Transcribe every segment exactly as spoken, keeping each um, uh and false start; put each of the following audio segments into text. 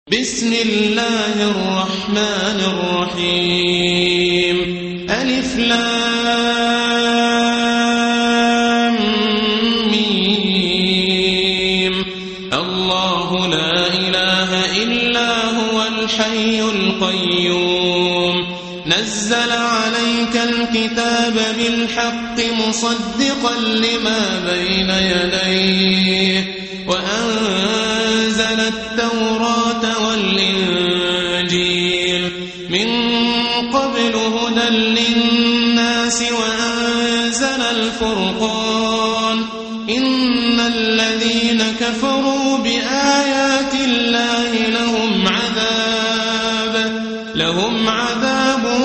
بسم الله الرحمن الرحيم ألف لام ميم الله لا إله إلا هو الحي القيوم نزل عليك الكتاب بالحق مصدقا لما بين يديه وأنزل التوراة والإنجيل من قبل هدى للناس وأنزل الفرقان إن الذين كفروا بآيات الله لهم عذاب لهم عذاب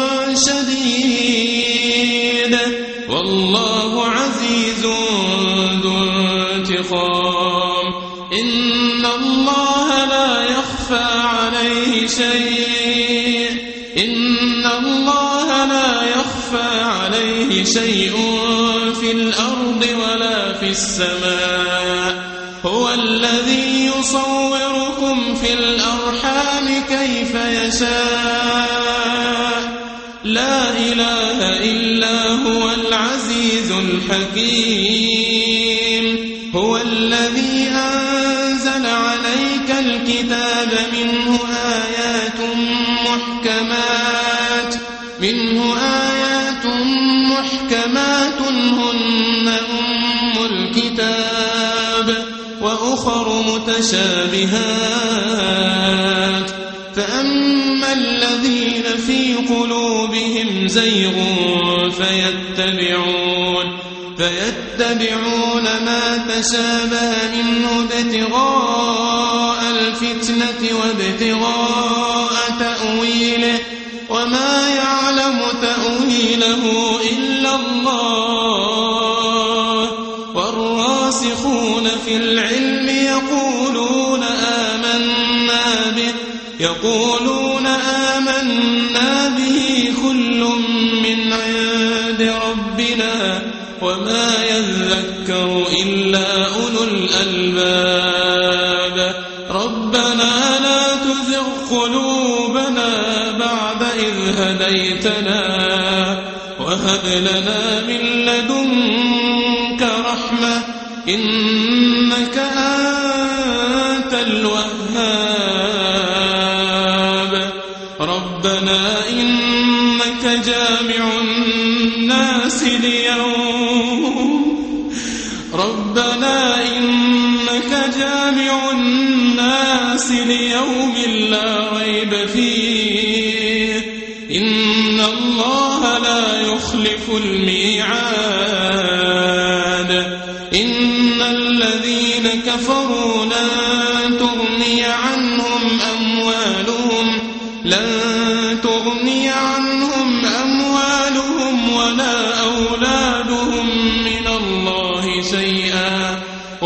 شديد والله عزيز ذو انتقام إن الله لا يخفى عليه شيء إن الله لا يخفى عليه شيء في الأرض ولا في السماء هو الذي يصوركم في الأرحام كيف يشاء لا إله إلا هو العزيز الحكيم هو الذي أنزل عليك الكتاب منه آيات محكمات منه آيات محكمات هن أم الكتاب وأخر متشابهات فأما الذين في قلوبهم زيغ فيتبعون فيتبعون ما تشابه منه ابتغاء الفتنة وابتغاء تأويله وما يعلم تأويله إلا الله والراسخون في العلم يقولون آمنا به يقولون آمنا به كل من عند ربنا وما يذكر إلا أولو الألباب ربنا لا تزغ قلوبنا بعد إذ هديتنا وهب لنا من لدنك رحمة إنك أنت الوهاب ربنا إنك جامع الناس ليوم ربنا إنك جامع الناس ليوم لا ريب فيه إن الله لا يخلف الميعاد إن الذين كفروا لن تغني عنهم أموالهم لن تغني عنهم أموالهم ولا أولادهم من الله شيئا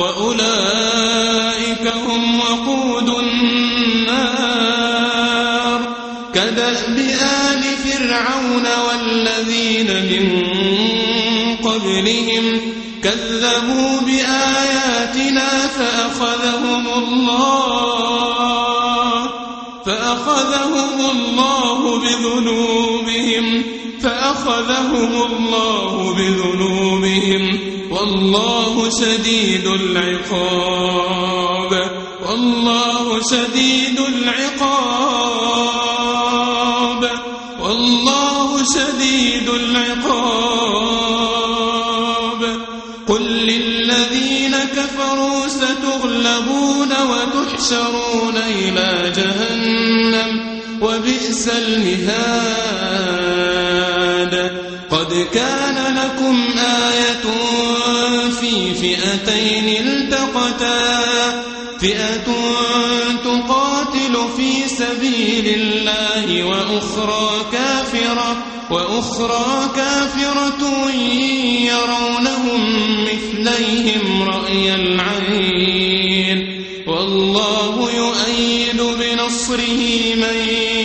وأولئك هم وقود النار كدأب آل فرعون والذين من قبلهم كذبوا بآياتنا فأخذهم الله فأخذهم الله بذنوبهم فأخذهم الله بذنوبهم والله شديد العقاب والله شديد العقاب والله شديد العقاب قل للذين كفروا ستغلبون وتحشرون إلى جهنم وبئس المهاد قد كان لكم آية في فئتين التقتا فئة تقاتل في سبيل الله وأخرى كافرة وأخرى كافرة يرونهم مثليهم رأي العين والله يؤيد بنصره من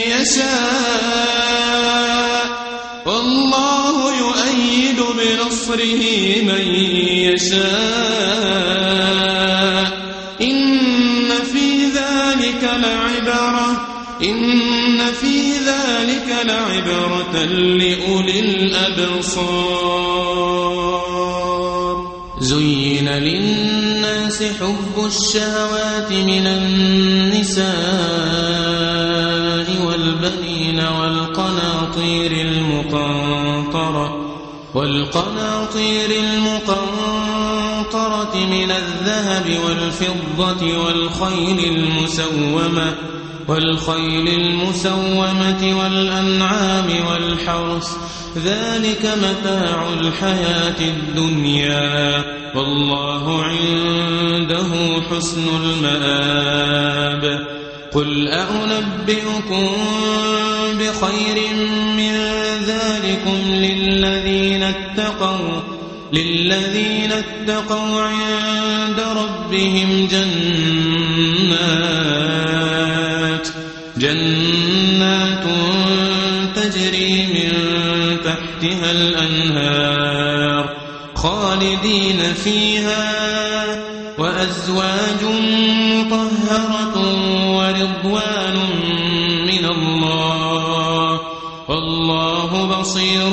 يشاء والله يؤيد بنصره من يشاء إن في ذلك لعبرة إن في ذلك لعبرة لأولي الأبصار. زين للناس حب الشهوات من النساء والبنين والقناطير المقنطرة والقناطير المقنطرة من الذهب والفضة والخيل المسومة والخيل المسومة والأنعام والحرث ذلك متاع الحياة الدنيا والله عنده حسن المآب. قل أنبئكم بخير من ذلكم للذين اتقوا للذين اتقوا عند ربهم جنات جنات تجري من تحتها الأنهار خالدين فيها وأزواج مطهرة ورضوان من الله والله بصير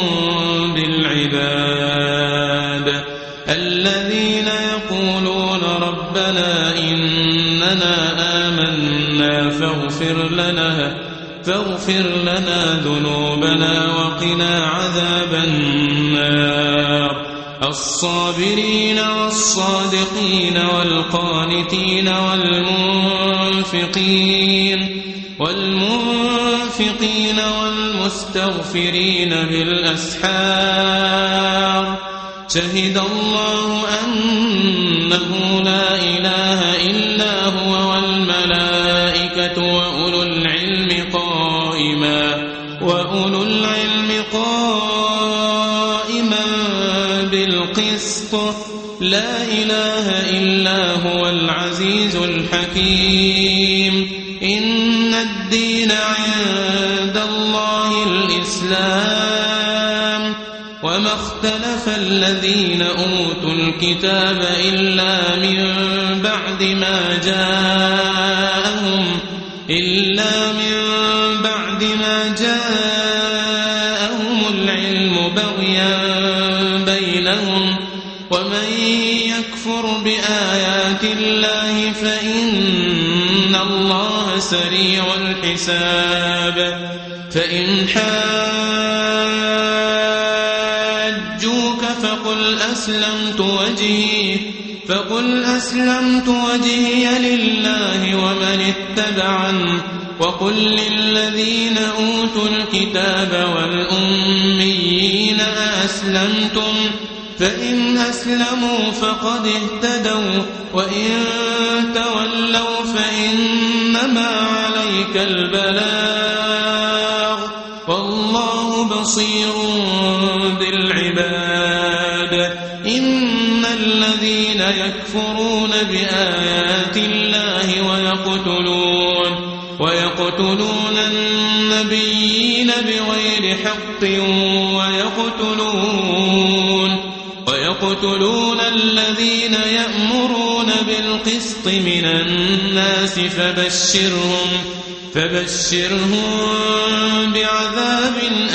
بالعباد. الذين يقولون ربنا إننا آمنا فاغفر لنا فاغفر لنا ذنوبنا وقنا عذاب النار. الصابرين والصادقين والقانتين والمنفقين والمنفقين والمستغفرين بالأسحار. شهد الله أنه لا إله إلا هو والملائكة وأولو العلم قائما وأولو العلم قائما بالقسط لا إله إلا هو العزيز الحكيم. إن الدين عند الله الإسلام وما اختلف الذين أوتوا الكتاب إلا من بعد ما جاءهم إلا من بعد ما جاءهم العلم بغيا بينهم ومن يكفر بآيات الله فإن الله سريع الحساب. فإن حاجوك فقل أسلمت وجهي فقل أسلمت وجهي لله ومن اتبعني وقل للذين أوتوا الكتاب والأميين أسلمتم فإن أسلموا فقد اهتدوا وإن تولوا فإنما عليك البلاغ والله بصير بالعباد. إن الذين يكفرون بآيات الله ويقتلون ويقتلون النبيين بغير حق ويقتلون ويقتلون الذين يأمرون بالقسط من الناس فبشرهم فبشرهم بعذاب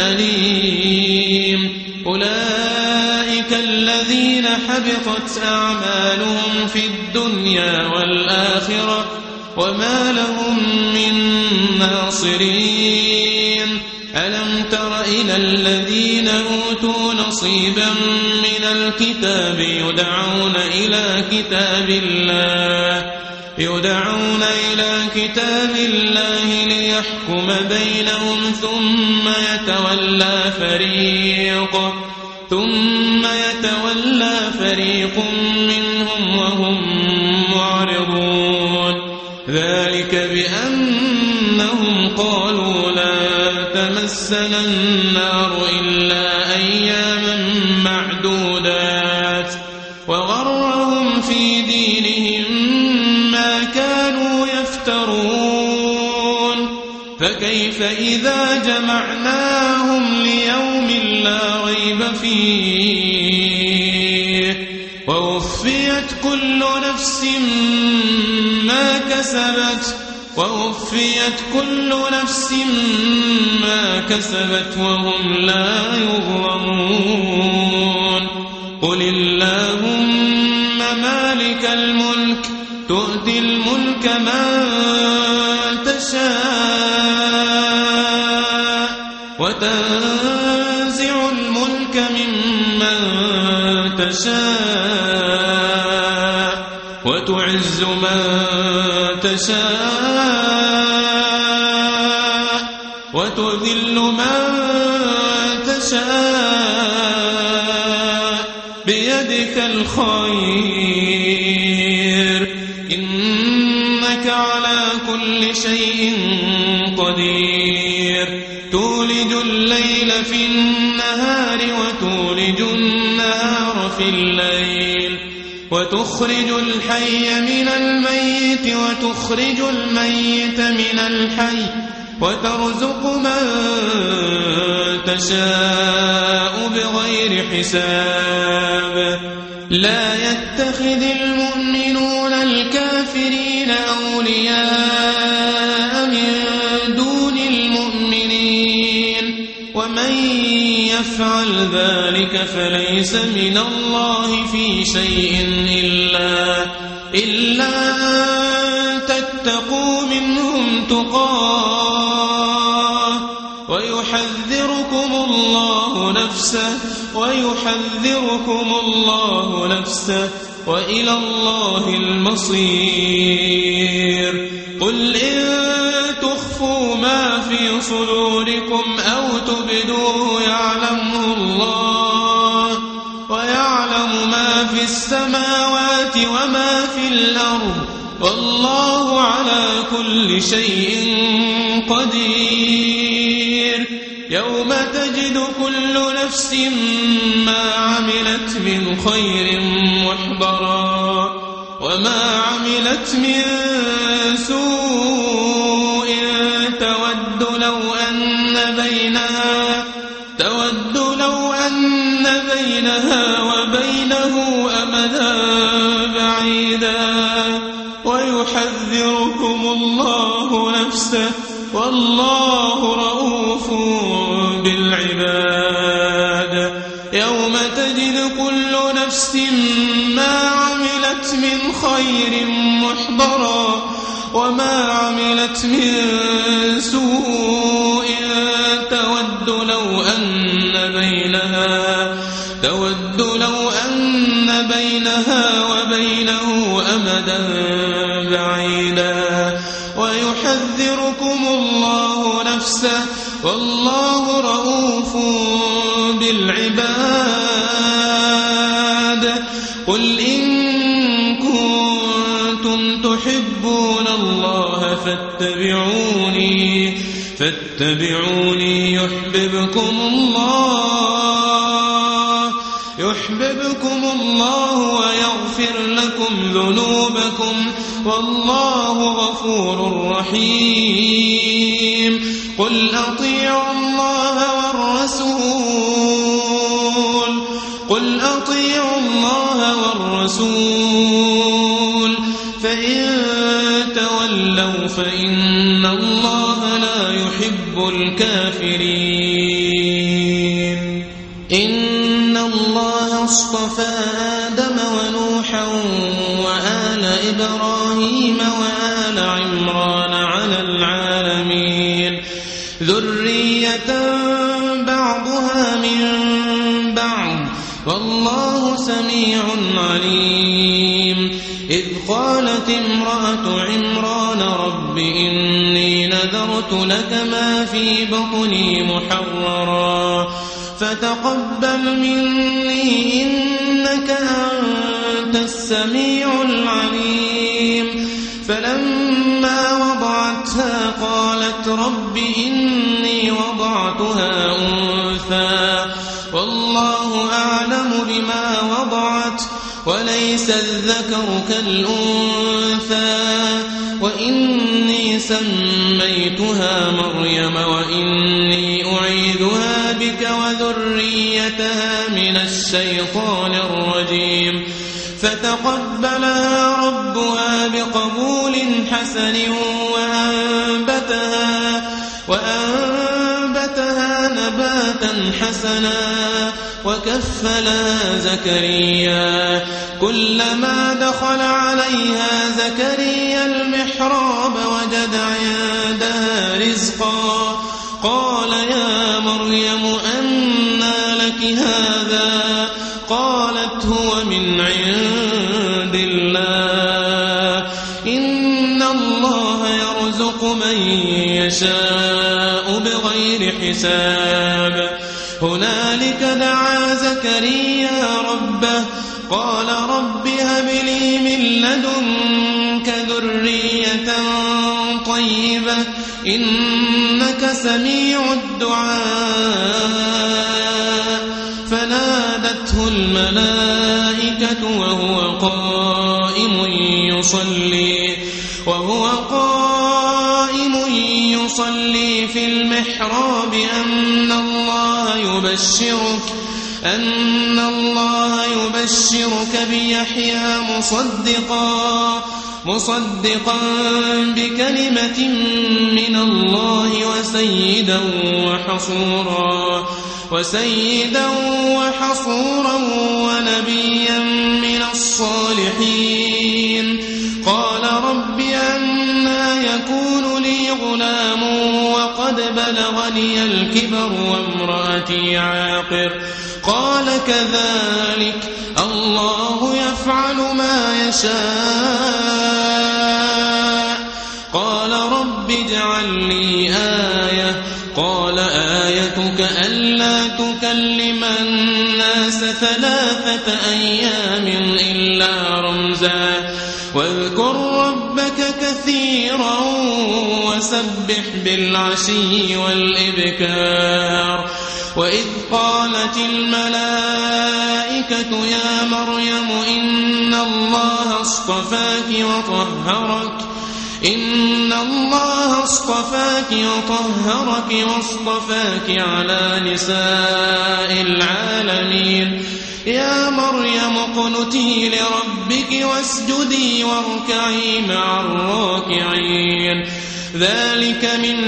أليم. أولئك الذين حبطت أعمالهم في الدنيا والآخرة وما لهم من ناصرين. ألم تر إلى الذين أوتوا نصيبا من الكتاب يدعون إلى كتاب الله يدعون إلى كتاب الله ليحكم بينهم ثم يتولى فريق ثم يتولى فريق منهم وهم معرضون. ذلك بأنهم قالوا لا تمسنا النار إلا أياما معدودات وغرهم في دينهم ما كانوا يفترون. فكيف إذا جمعناهم ليوم لا ريب فيه ووفيت كل نفس ما كسبت ووفيت كل نفس ما كسبت وهم لا يظلمون قل اللهم مالك الملك تؤتي الملك من تشاء وتنزع الملك ممن تشاء وتعز من تشاء وتذل من تشاء بيدك الخير إنك على كل شيء قدير تولج الليل في النهار وتولج النهار في الليل وتخرج الحي من الميت وتخرج الميت من الحي وترزق من تشاء بغير حساب لا يتخذ المؤمنون الكافرين أولياء من دون المؤمنين ومن يفعل ذلك فليس من الله في شيء إلا, إلا أن تتقوا منهم تقاه ويحذركم الله نفسه ويحذركم الله نفسه وإلى الله المصير قل إن تخفوا ما في صدوركم أو تبدوه يعلمه الله ويعلم ما في السماوات وما في الأرض والله على كل شيء قدير يوم تجد كل نفس ما عملت من خير محضرا وما عملت من سوء تود لو أن بينها تود لو أن بينها وبينه أمدا بعيدا ويحذركم الله نفسه والله رؤوف بالعباد يوم تجد كل نفس ما عملت من خير محضرا وما عملت من سوء تود لو أن بينها تود لو أن بينها وبينه أمدا بعيدا ويحذركم الله نفسه والله رؤوف بالعباد قل إن كنتم تحبون الله فاتبعوني فاتبعوني يحببكم الله يحببكم الله ويغفر لكم ذنوبكم والله غفور رحيم قل أطيعوا الله والرسول قل أطيعوا الله والرسول فإن تولوا فإن الله لا يحب الكافرين إن الله اصطفى آدم ونوحا وآل إبراهيم وآل عمران على العالمين ذرية بعضها من بعض والله سميع عليم إذ قالت امرأة عمران رب إني نذرت لك ما في بطني محررا فتقبل مني إنك أنت السميع العليم فلما وضعتها قالت رب إني وضعتها أنثى والله أعلم بما وضعت وليس الذكر كالأنثى وإني سميتها مريم وإني أعيذها بك وذريتها من الشيطان الرجيم فتقبلها ربها بقبول حسن وأنبتها, وأنبتها نباتا حسنا وكفلها زكريا كلما دخل عليها زكريا المحراب وجد عندها رزقا قال يا مريم أنى لك هذا قالت هو من عند الله إن الله يرزق من يشاء بغير حساب. هنالك دعا زكريا ربه قال رب هب لي من لدنك ذرية طيبة إنك سميع الدعاء. فنادته الملائكة وهو قائم يصلي وهو قائم يصلي في المحراب أن الله يبشرك أن الله يبشرك بيحيى مصدقا مصدقا بكلمة من الله وسيدا وحصورا وسيدا وحصورا ونبيا من الصالحين. قال رب أنى يكون لي غلام وقد بلغني الكبر وامرأتي عاقر قال كذلك الله يفعل ما يشاء. قال رب اجعل لي آية قال آيتك ألا تكلم الناس ثلاثة أيام إلا رمزا واذكر ربك كثيرا وسبح بالعشي والإبكار. وإذ قالت الملائكة يا مريم إن الله اصطفاك وطهرك إن الله اصطفاك وطهرك واصطفاك على نساء العالمين. يا مريم اقنتي لربك واسجدي واركعي مع الراكعين. ذلك من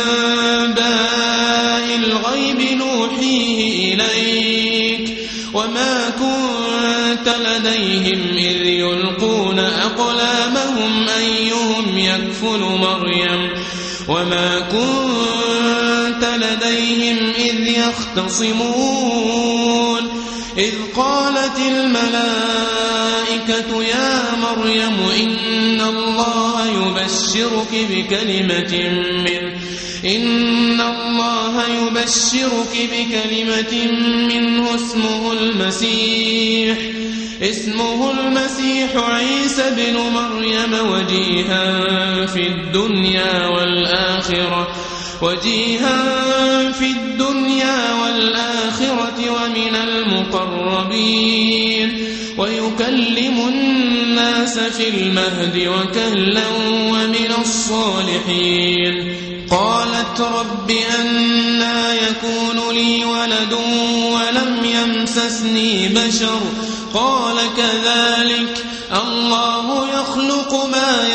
أنباء الغيب نوحيه إليك وما كنت لديهم إذ يلقون أقلامهم أيهم يكفل مريم وما كنت لديهم إذ يختصمون. إذ قالت الملائكة يا مريم إن الله يبشرك بكلمة منه إن الله يبشرك بكلمة منه اسمه المسيح اسمه المسيح عيسى بن مريم وجيها في الدنيا والآخرة وجيها في الدنيا والآخرة ومن المقربين ويكلم الناس في المهد وكهلا ومن الصالحين. قالت رب أنى يكون لي ولد ولم يمسسني بشر قال كذلك الله يخلق ما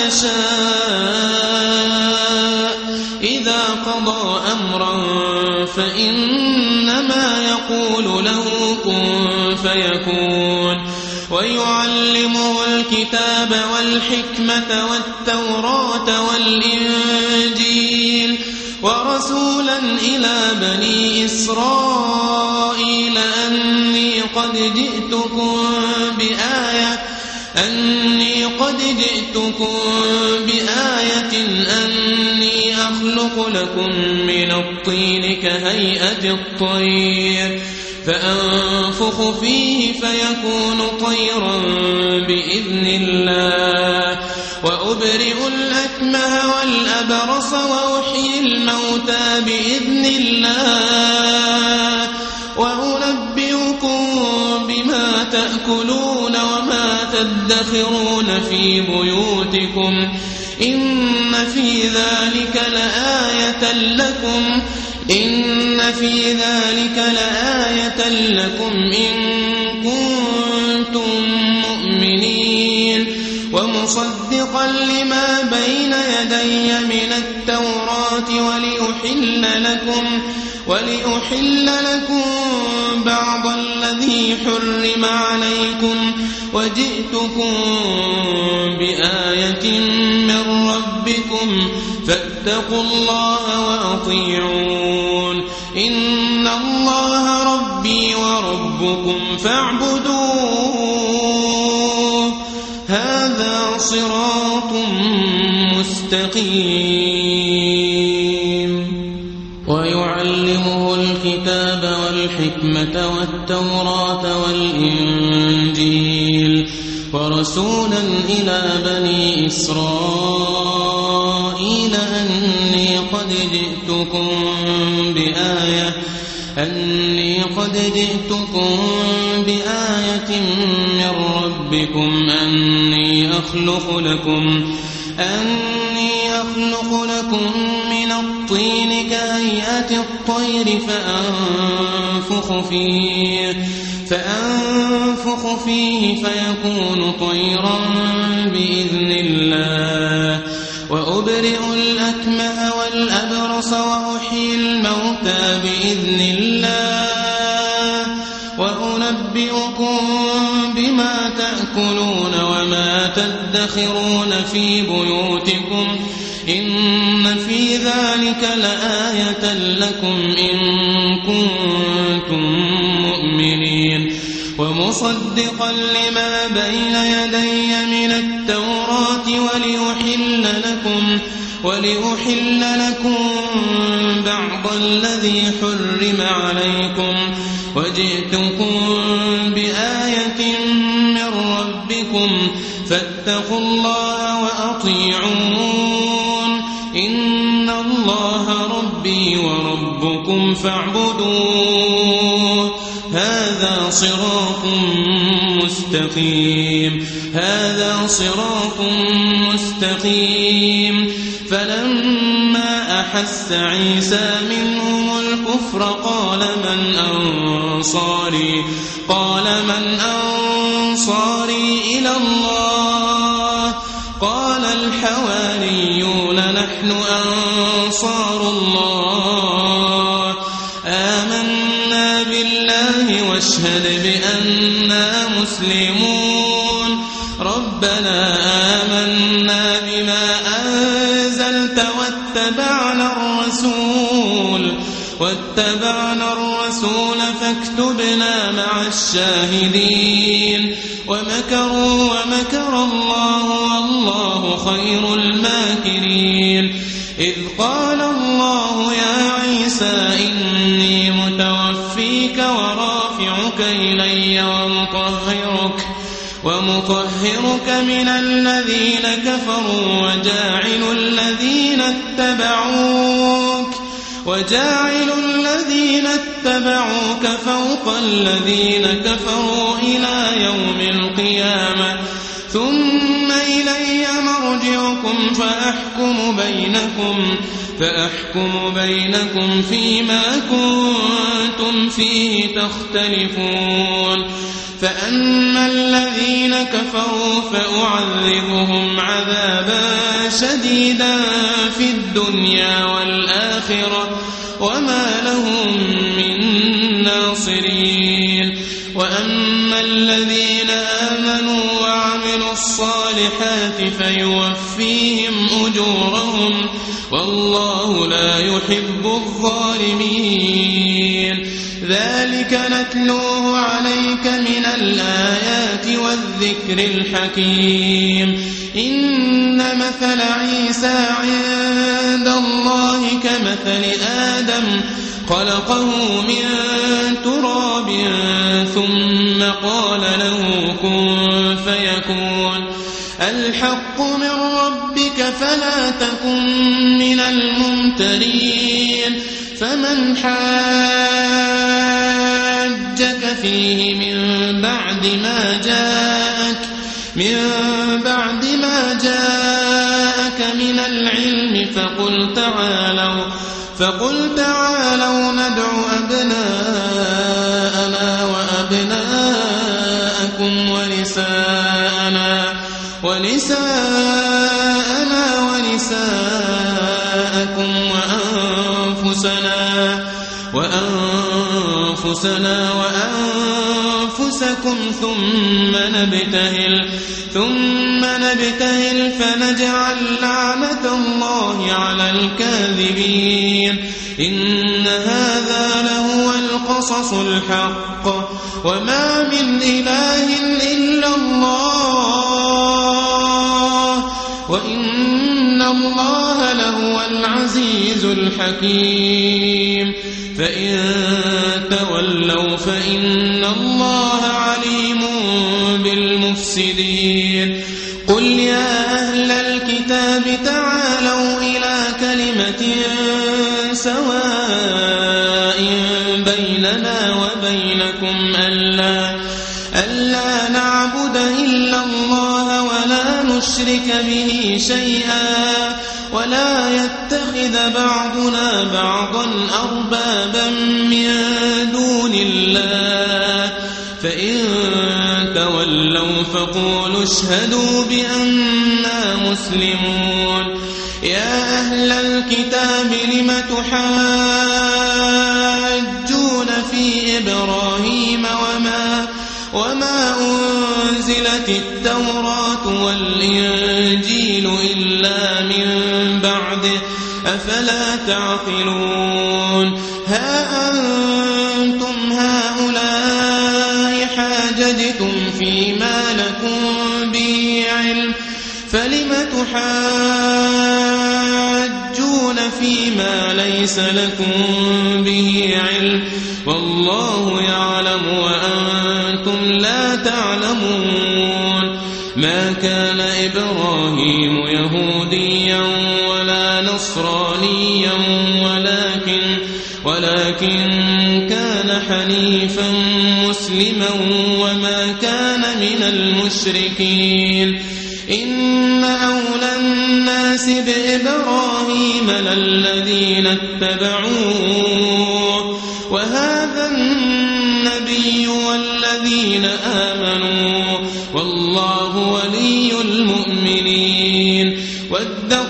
يشاء إذا قضى أمرا فإنما يقول له كن فيكون. ويعلمه الكتاب والحكمة والتوراة والإنجيل ورسولا إلى بني إسرائيل أني قد جئتكم بآية أني قد جئتكم بآية أني أخلق لكم من الطين كهيئة الطير فأنفخ فيه فيكون طيرا بإذن الله وأبرئ الأكمه والأبرص وأحيي الموتى بإذن الله وأنبئكم بما تأكلون وما تدخرون في بيوتكم إن في ذلك لآية لكم إن في ذلك لآية لكم إن كنتم مؤمنين ومصدقا مصدقا لما بين يدي من التوراة ولأحل لكم, ولأحل لكم بعض الذي حرم عليكم وجئتكم بآية من ربكم فاتقوا الله وأطيعون إن الله ربي وربكم فاعبدوه هذا صراط مستقيم. ويعلمه الكتاب والحكمة والتوراة والإنجيل ورسولا إلى بني إسرائيل أني قد جئتكم بآية أني قد جئتكم بآية من ربكم أني أخلق لكم أني أخلق لكم من الطين كهيئة الطير فأنفخ فيه فأنفخ فيه فيكون طيرا بإذن الله وأبرئ الأكمه والأبرص وأحيي الموتى بإذن الله وأنبئكم بما تأكلون وما تدخرون في بيوتكم إن في ذلك لآية لكم إن كنتم مؤمنين ومصدقا لما بين يدي من التوراة ولأحل لكم ولأحل لكم بعض الذي حرم عليكم وجئتكم بآية من ربكم فاتقوا الله وأطيعون إن الله ربي وربكم فاعبدوه هذا صراط مستقيم هذا صراط مستقيم. فلما أحس عيسى منهم الكفر قال من أنصاري قال من أنصاري إلى الله قال الحواريون نحن أنصار الله آمنا بالله واشهد بأننا مسلمون ربنا آمنا بما أنزلت واتبعنا الرسول واتبعنا الرسول فاكتبنا مع الشاهدين ومكروا ومكر الله والله خير الماكرين. إذ قال الله يا عيسى إني متوفيك ورافعك إلي ومطهرك ومطهرك من الذين كفروا وجاعل الذين اتبعوك وجاعل الذين اتبعوك فوق الذين كفروا إلى يوم القيامة ثم إلي مرجعكم فأحكم بينكم فأحكم بينكم فيما كنتم فيه تختلفون. فأما الذين كفروا فأعذبهم عذابا شديدا في الدنيا والآخرة وما لهم من ناصرين. وأما الذين آمنوا وعملوا الصالحات فيوفيهم أجورهم والله لا يحب الظالمين. ذلك نتلوه عليك من الآيات والذكر الحكيم. إن مثل عيسى عند الله كمثل آدم خلقه من تراب ثم قال له كن فيكون الحق من ربك فلا تكن من الممترين. فمن حاجك فيه من بعد ما جاءك من بعد ما جاءك من العلم فقل تعالوا فقل تعالوا ندع أبناءنا وأبناءكم ونساءنا ونساءنا ونساءكم وأنفسنا وأنفسنا وأنفسكم ثم نبتهل ثم نبتهل فنجعل لعنة الله على الكاذبين إن هذا لهو القصص الحق وما من إله إلا الله وإن الله لهو العزيز الحكيم فإن تولوا فإن الله عليم بالمفسدين قل يا أهل الكتاب تعالوا إلى كلمة سواء بيننا وبينكم ألا, ألا نعبد إلا الله ولا نشرك به شيئا ولا يتخذ بعضنا بعضا أربابا من دون الله فإن تولوا فقولوا اشهدوا بأننا مسلمون يا أهل الكتاب لم تحاجون في إبراهيم وما, وما أنزلت التوراة والإنجيل إلا من بعده أفلا تعقلون ها أنتم هؤلاء حاججتم فيما لكم به علم فلم تحاجون فيما ليس لكم به علم والله يعلم وأنتم لا تعلمون ما كان إبراهيم يهوديا ولا نصرانيا ولكن, ولكن كان حنيفا مسلما وما كان من المشركين إن أولى الناس بإبراهيم للذين اتبعوه وهذا النبي والذين آمنوا والله ولي المؤمنين ودت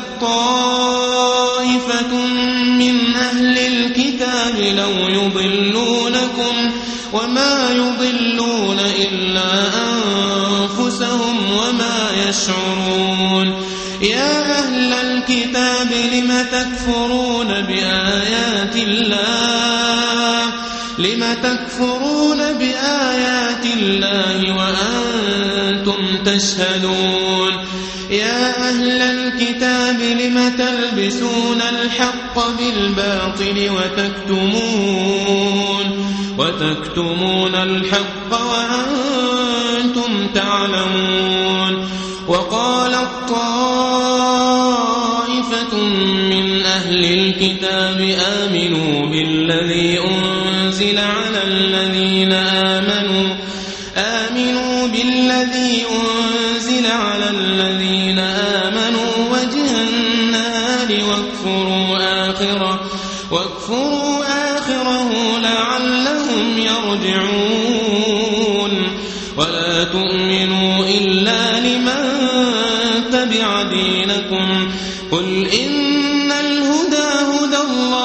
طائفة من أهل الكتاب لو يضلونكم وما يضلون إلا أنفسهم وما يشعرون يا أهل الكتاب لم تكفرون بآيات الله لم تكفرون بآيات الله وأنتم تشهدون يا أهل الكتاب لم تلبسون الحق بالباطل وتكتمون وتكتمون الحق وأنتم تعلمون وقالت طائفة من أهل الكتاب آمنوا بالذي أنزل على الذين آمنوا آمنوا بالذي أنزل على الذين آمنوا وجه النهار واكفروا آخره واكفروا آخره لعلهم يرجعون ولا تؤمنوا إلا لمن تبع دينكم قل إن الهدى هدى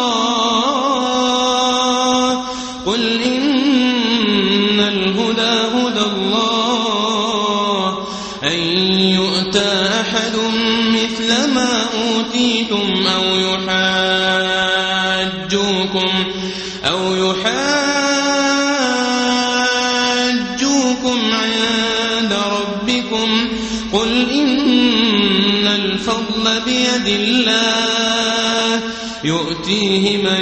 الله قل إن الهدى هدى الله أن يؤتى أحد مثل ما أوتيتم أو يحاجوكم أو يحاجوكم عند ربكم قل إن الفضل بيد الله يؤتيه من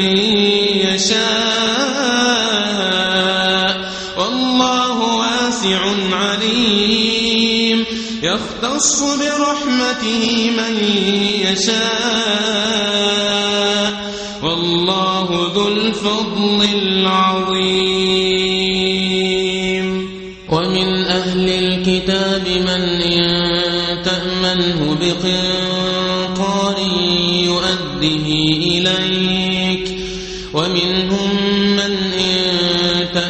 يشاء والله واسع عليم يختص برحمته من يشاء والله ذو الفضل العظيم ومن أهل الكتاب من إن تأمنه بقنطار يؤده إليك ومنهم من إن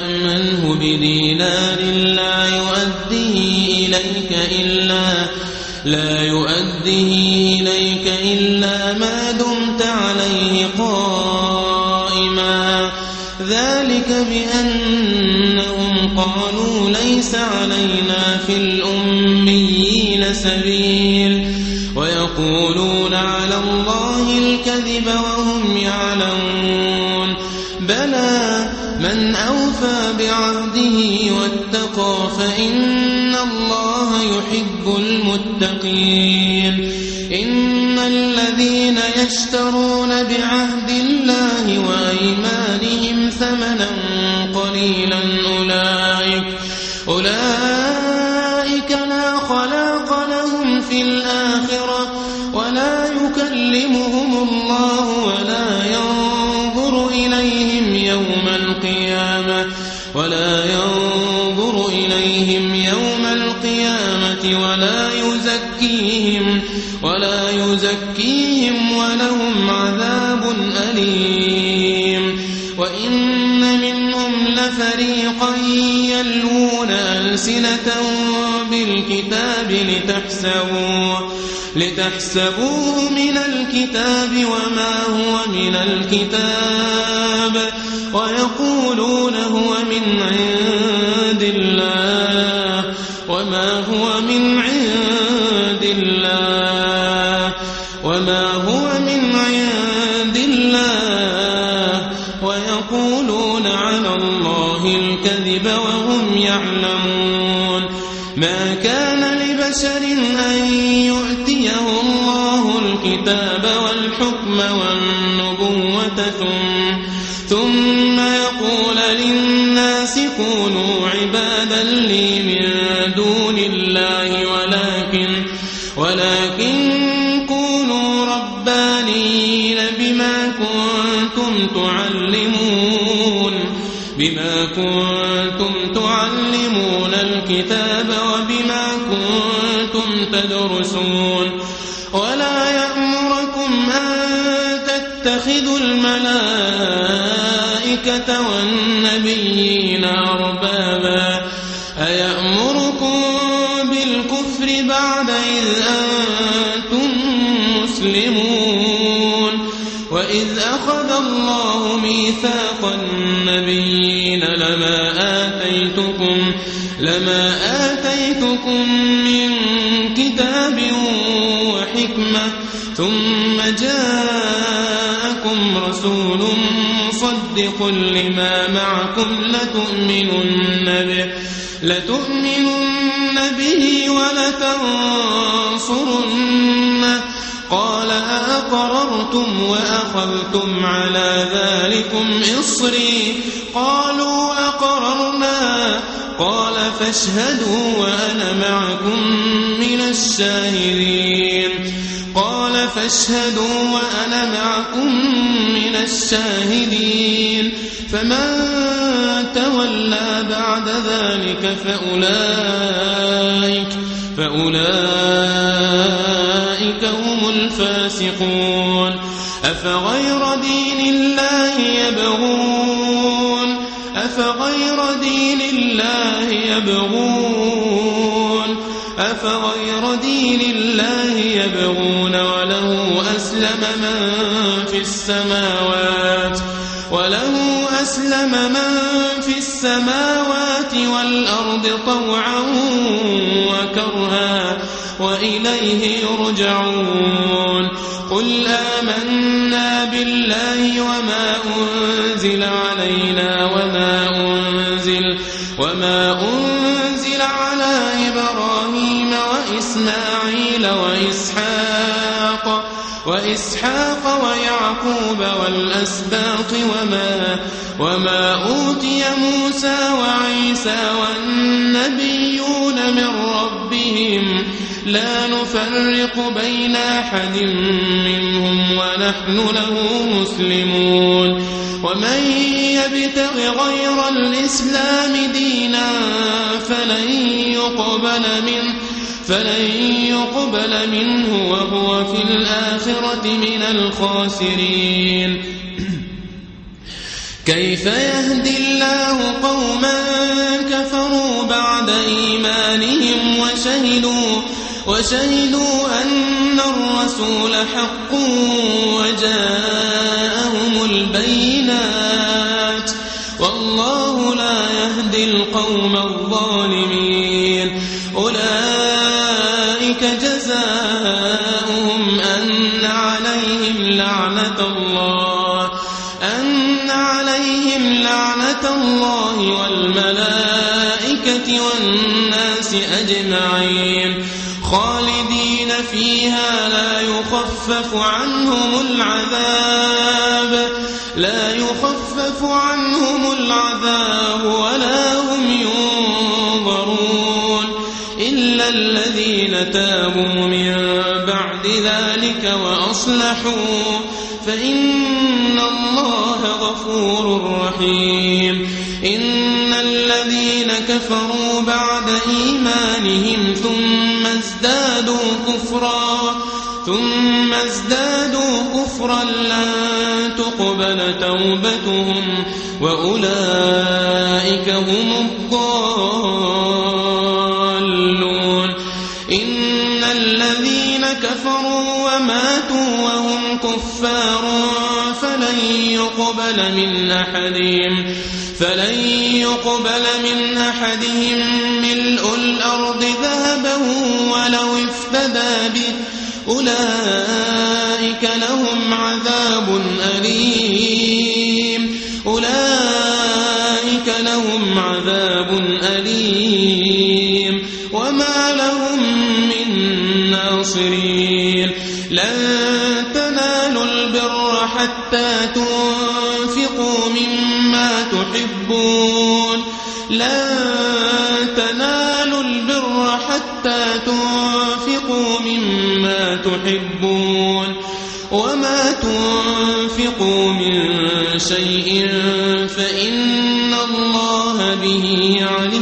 تأمنه بدينار لا يؤده إليك إلا, لا يؤديه إليك إلا ما دمت عليه قائما ذلك بأنهم قالوا ليس علينا في الأميين سبيل ويقولون على الله الكذب وهم يعلمون بلى من أوفى بعهده واتقى فإن الله يحب المتقين إن الذين يشترون بعهد الله وأيمانهم ثمنا قليلا أولئك أولئك لا خلاق لهم في الآخرة ولا يكلمهم الله ولا ينظر إليهم يوم القيامة ولا ينظر إليهم يوم القيامة ولا يزكيهم ولا يزكيهم ولهم عذاب أليم وإن منهم لفريقا يلوون ألسنتهم بالكتاب لتحسبوه لتحسبوه من الكتاب وما هو من الكتاب ويقولون هو من عند الله وما هو من عند الله وما هو من عند الله ويقولون على الله الكذب وهم يعلمون ما كان لبشر أن يؤتيه الله الكتاب والحكم والنبوة ثم, ثم يقول للناس كونوا عبادا لي من دون الله ولكن, ولكن كونوا ربانيين بما كنتم تعلمون بما كنتم تعلمون الكتاب وبما كنتم تدرسون ولا يأمركم أن تتخذوا الملائكة والنبيين أربابا أيأمركم بالكفر بعد إذ أنتم مسلمون وإذ أخذ الله ميثاق النبيين لما آتيتكم لما آتيتكم من كتاب وحكمة ثم جاءكم رسول مصدق لما معكم لتؤمنن به لتؤمنن به ولتنصرنه قال أأقررتم وأخذتم على ذلكم إصري قالوا أقررنا قال فاشهدوا وأنا معكم من الشاهدين قال فاشهدوا وأنا معكم من الشاهدين فمن تولى بعد ذلك فأولئك فأولئك هم الفاسقون أفغير دين الله يبغون أفغير دين الله يبغون أفغير دين الله يبغون وله أسلم من في السماوات وله أسلم من في السماوات والأرض طوعا وكرها وإليه يرجعون قل آمنا بالله وما أنزل علينا وما أنزل وما أنزل على إبراهيم وإسماعيل وإسحاق وإسحاق ويعقوب والأسباط وما وما أوتي موسى وعيسى والنبيون من ربهم لا نفرق بين أحد منهم ونحن له مسلمون ومن يبتغ غير الإسلام دينا فلن يقبل منه فلن يقبل منه وهو في الآخرة من الخاسرين كيف يهدي الله قوما كفروا بعد إيمانهم وشهدوا وشهدوا أن الرسول حق وجاءهم البينات والله لا يهدي القوم الظالمين أولئك جزاؤهم أن عليهم لعنة الله أن عليهم لعنة الله والملائكة والناس أجمعين خالدين فيها لا يخفف عنهم العذاب لا يخفف عنهم العذاب ولا هم ينظرون إلا الذين تابوا من بعد ذلك وأصلحوا فإن الله غفور رحيم إن الذين كفروا بعد إيمانهم ثم ازدادوا كفرا ثم ازدادوا كفرا لن تقبل توبتهم وأولئك هم الضالون إن الذين كفروا وماتوا وهم كفار فلن يقبل من أحدهم فلن يقبل من أحدهم ملء الأرض ذهبا ولو افتدى به أولئك لهم عذاب أليم أولئك لهم عذاب أليم وما لهم من ناصرين لن تنالوا البر حتى تنفقوا مما تحبون لن تنالوا البر حتى تنفقوا مما تحبون وما تنفقوا من شيء فإن الله به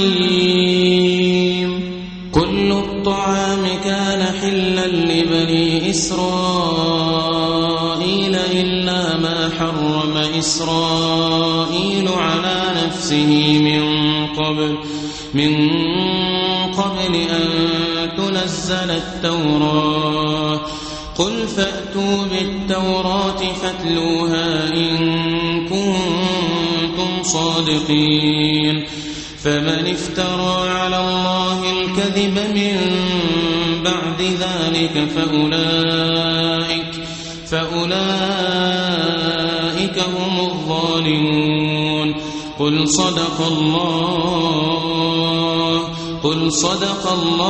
عليم كل الطعام كان حلا لبني إسرائيل إلا ما حرم إسرائيل على نفسه من قبل من قبل أن تنزل التوراة قل فأتوا بالتوراة فاتلوها إن كنتم صادقين فمن افترى على الله الكذب من بعد ذلك فأولئك فأولئك هم الظالمون قل صدق الله قل صدق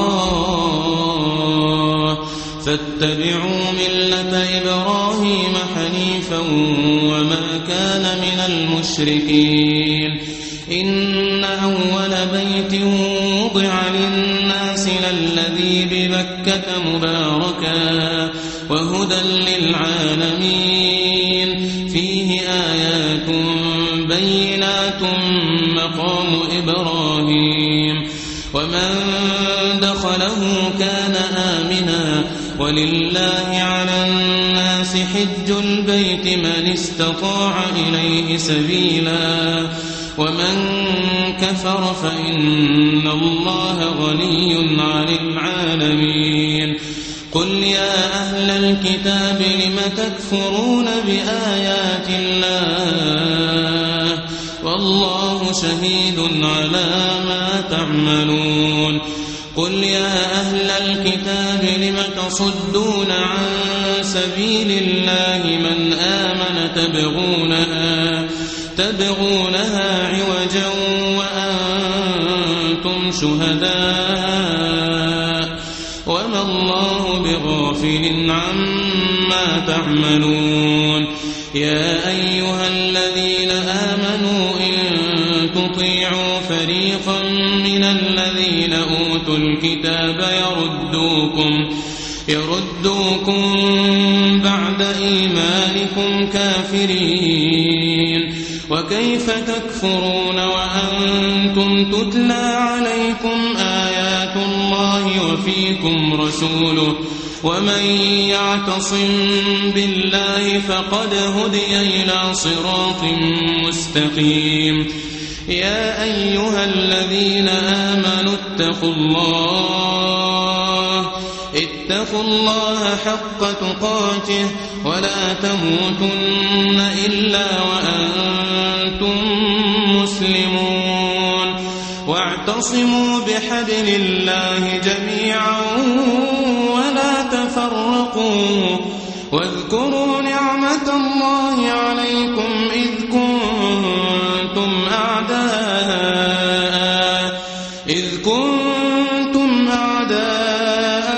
الله فاتبعوا ملة إبراهيم حنيفا وما كان من المشركين إن أول بيت وضع للناس للذي ببكة مباركا وهدى للعالمين فيه آيات بينات مقام إبراهيم ومن دخله كان آمنا ولله على الناس حج البيت من استطاع إليه سبيلا ومن كفر فإن الله غني عن العالمين قل يا أهل الكتاب لم تكفرون بآيات الله والله شهيد على ما تعملون قل يا أهل الكتاب لم تصدون عن سبيل الله من آمن تبغونها تبغونها عوجا وأنتم شهداء وما الله بغافل عما تعملون يا أيها الذين آمنوا إن تطيعوا فريقا من الذين أوتوا الكتاب يردوكم يردوكم بعد إيمانكم كافرين وكيف تكفرون وأنتم تتلى عليكم آيات الله وفيكم رسوله ومن يعتصم بالله فقد هدي إلى صراط مستقيم يا أيها الذين آمنوا اتقوا الله اتقوا الله حق تقاته ولا تموتن إلا وأنتم مسلمون واعتصموا بحبل الله جميعا ولا تفرقوا واذكروا نعمة الله عليكم إذ كنتم أعداء إذ كنتم أعداء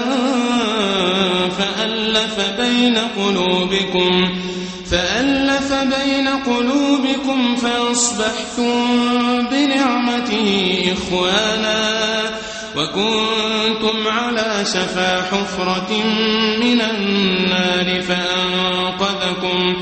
فألف بين قلوبكم فألف بين قلوبكم فأصبحتم بنعمته إخوانا وكنتم على شفا حفرة من النار فأنقذكم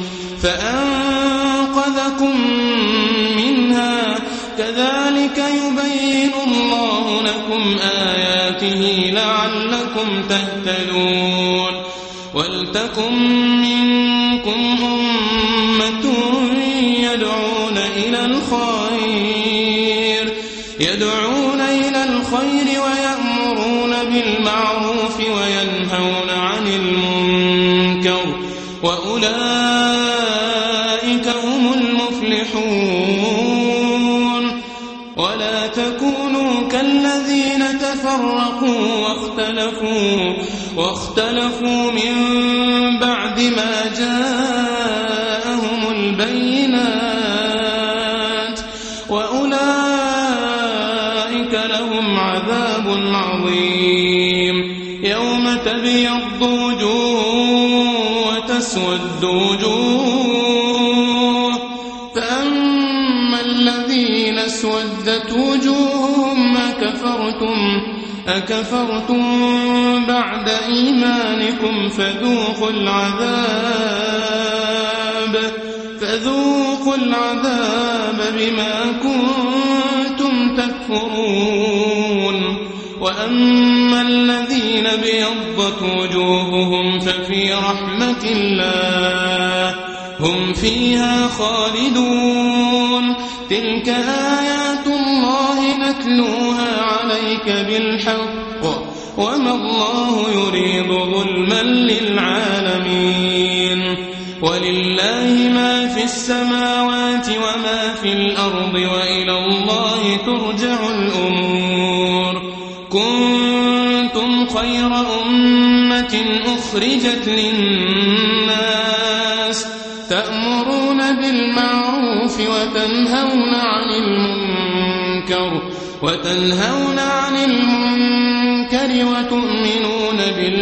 فأنقذكم منها كذلك يبين الله لكم آياته لعلكم تهتدون ولتكن منكم أمة يدعون إلى الخير يدعون إلى الخير ويأمرون بالمعروف وينهون عن المنكر وأولئك هم المفلحون ولا تكونوا كالذين تفرقوا واختلفوا واختلفوا من بعد ما جاءهم البينات وأولئك لهم عذاب عظيم يوم تبيض وجوه وتسود وجوه فأما الذين اسودت وجوههم أكفرتم أكفرتم بعد إيمانكم فذوقوا العذاب فذوقوا العذاب بما كنتم تكفرون وأما الذين ابيضت وجوههم ففي رحمة الله هم فيها خالدون تلك آيات الله نتلوها عليك بالحق وما الله يريد ظلما للعالمين ولله ما في السماوات وما في الأرض وإلى الله ترجع الأمور كنتم خير أمة أخرجت للناس تأمرون بالمعروف وتنهون عن المنكر وتنهون عن المنكر وتؤمنون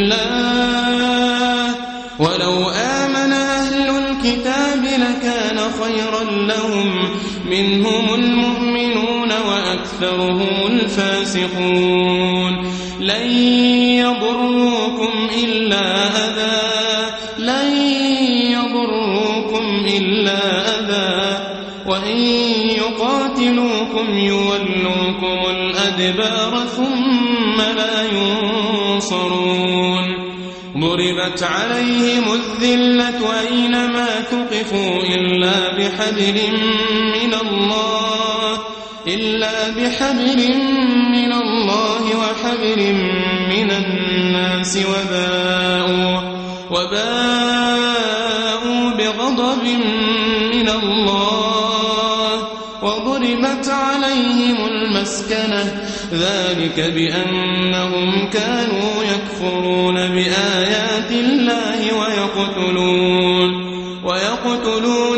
بالله ولو آمن أهل الكتاب لكان خيرا لهم منهم المؤمنون وأكثرهم الفاسقون لن يضروكم إلا أذى لن يضروكم إلا أذى وإن يقاتلوكم يولوكم الأدبار ثم لا ينصرون ضربت عليهم الذلة أينما ثقفوا إلا بحبل من الله إلا بحبل من الله وحبل من الناس وباءوا وباءوا بغضب من الله وضربت عليهم المسكنة ذلك بأنهم كانوا يكفرون بآيات الله ويقتلون ويقتلون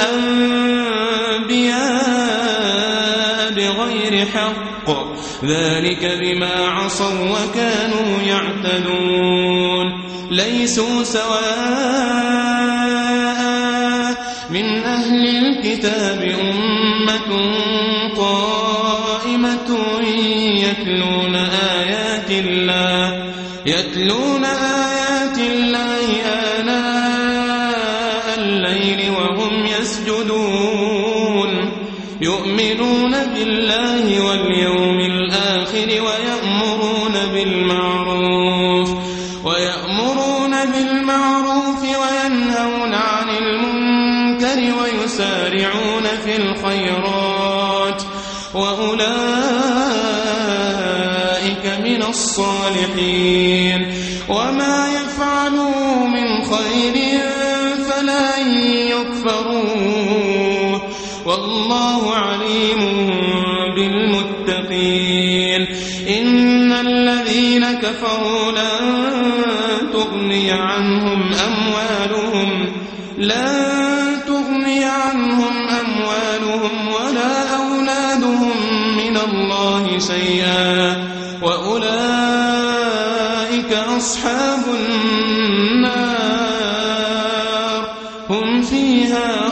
الأنبياء بغير حق ذلك بما عصوا وكانوا يعتدون ليسوا سواء من أهل الكتاب أمة قائمة يتلون آيات الله يتلون آيات الله آناء الليل وهم يسجدون يؤمنون بالله واليوم الآخر ويأمرون بالمعروف ويأمرون بالمعروف وينهون عن المنكر ويسارعون في الخيرات وأولئك من الصالحين وما يفعلوا من خير فلن يكفروه والله عليم بالمتقين إن الذين كفروا لن تغني عنهم أموالهم لن تغني عنهم أموالهم ولا أولادهم من الله شيئا وأولئك أصحاب النار هم فيها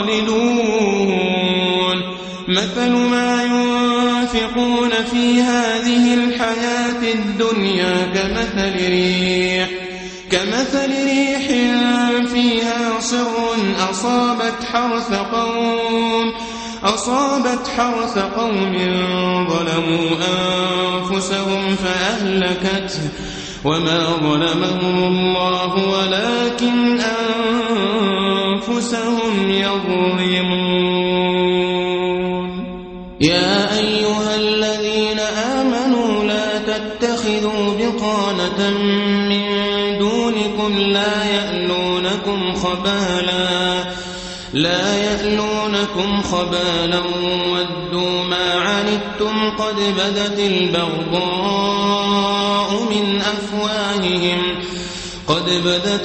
خالدون مثل ما ينفقون في هذه الحياة الدنيا كمثل ريح كمثل ريح فيها صر أصابت حرث قوم أصابت حرث قوم ظلموا أنفسهم فأهلكته وما ظلمهم الله ولكن أنفسهم يظلمون يا أيها الذين آمنوا لا تتخذوا بطانة من دونكم لا يألونكم خبالا لا يألونكم خبالا ودوا ما عنتم قد بدت البغضاء من أفواههم قد بدت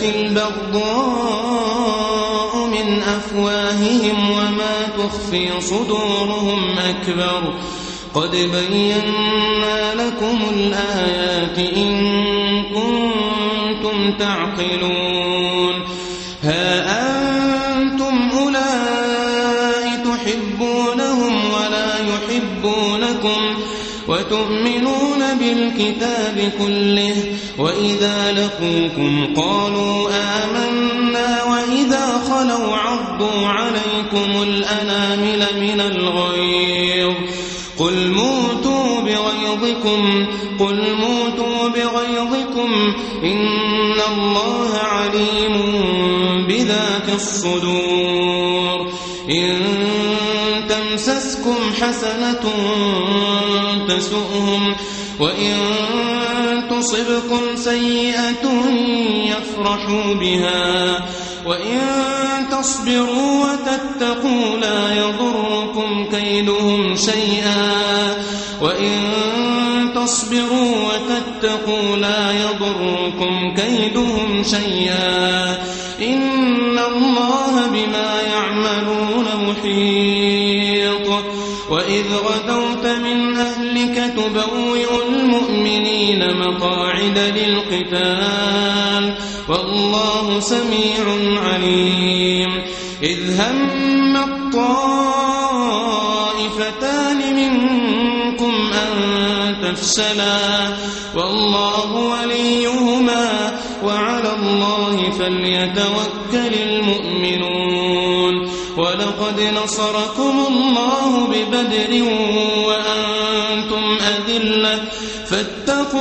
البغضاء من أفواههم وما تخفي صدورهم أكبر قد بينا لكم الآيات إن كنتم تعقلون ها أنتم أولئك تحبونهم ولا يحبونكم وتؤمنون بالكتاب كله وإذا لقوكم قالوا آمنا وإذا خلوا عضوا عليكم الأنامل من الغيظ قل موتوا بغيظكم قل موتوا بغيظكم إن الله عليم بذات الصدور إن تمسسكم حسنة تسؤهم وإن تصبكم سيئة يفرحوا بها وإن تصبروا وتتقوا لا يضركم كيدهم شيئا وإن تصبروا وتتقوا لا يضركم كيدهم شيئا إن الله بما يعملون محيط وإذ غدوت من أهلك تبوئ المؤمنين مقاعد للقتال والله سميع عليم إذ هم الطائفتان منكم أن تفشلا والله وليهما وعلى الله فليتوكل المؤمنون ولقد نصركم الله ببدر وأنتم أذلة فاتقوا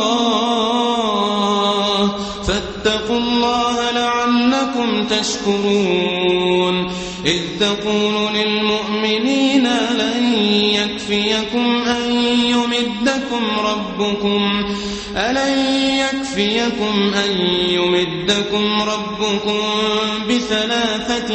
الله فاتقوا الله لعلكم تشكرون إذ تقول للمؤمنين لن يكفيكم أن يمدكم ربكم ألن يكفيكم أن يمدكم ربكم بثلاثة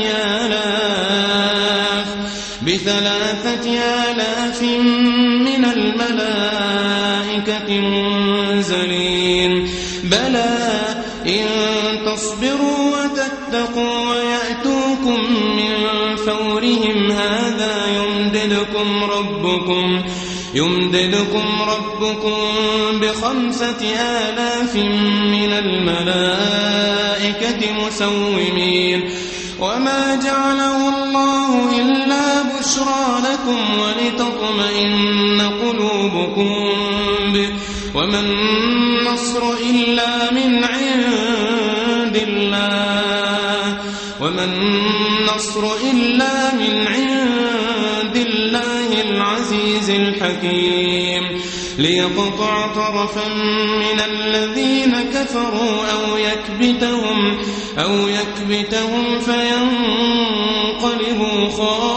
آلاف بثلاثة آلاف من الملائكة منزلين بلى إن تصبروا وتتقوا ويأتوكم من فورهم هذا يمددكم ربكم يمددكم ربكم بخمسة آلاف من الملائكة مسومين وما جعله الله إلا بشرى لكم ولتطمئن قلوبكم به وما النصر إلا من عند الله وما النصر إلا من عند الله العزيز الحكيم ليقطع طرفا من الذين كفروا أو يكبتهم أو يكبتهم فينقلبوا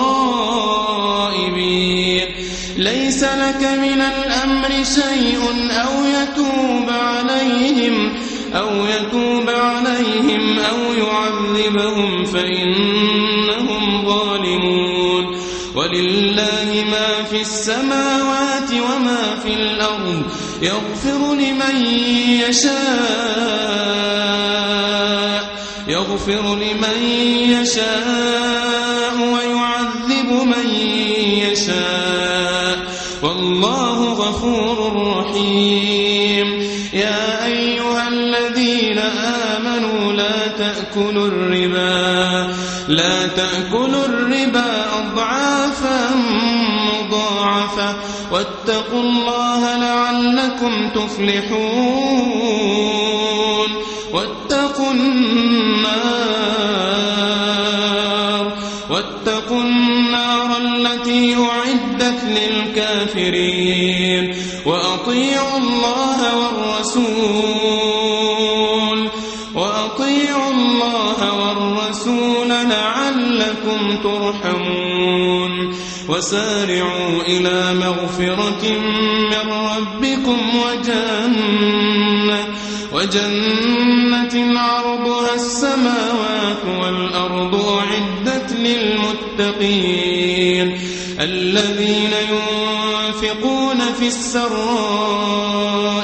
خائبين ليس لك من الأمر شيء أو يتوب عليهم يعذبهم فإنهم ظالمون ولله ما في السماوات وما في الأرض يغفر لمن يشاء يغفر لمن يشاء ويعذب من يشاء والله غفور رحيم يا أيها الذين آمنوا لا تأكلوا الربا لا تأكلوا الربا أضعافا مضاعفة واتقوا الله لعلكم تفلحون واتقوا النار واتقوا النار التي أعدت للكافرين وأطيعوا الله والرسول وأطيعوا الله والرسول لعلكم ترحمون وسارعوا إلى مغفرة من ربكم وجنة وجنة عرضها السماوات والأرض أعدت للمتقين الذين ينفقون في السراء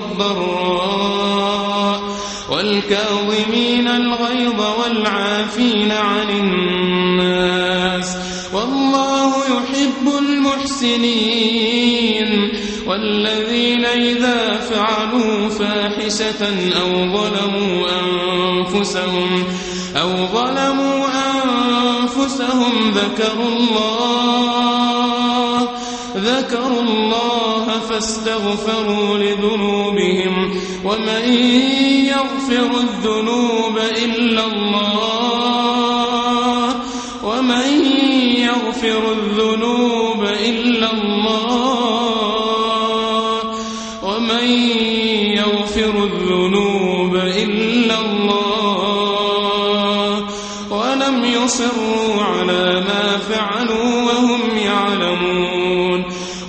والضراء والكاظمين الغيظ والعافين عن الناس والله يحب المحسنين والذين إذا فعلوا فاحشة أو ظلموا أنفسهم أو ظلموا أنفسهم ذكروا الله ذكروا الله فاستغفروا لذنوبهم ومن يغفر الذنوب إلا الله ومن يغفر الذنوب إلا الله ومن يغفر الذنوب إلا الله ولم يصروا على ما فعلوا وهم يعلمون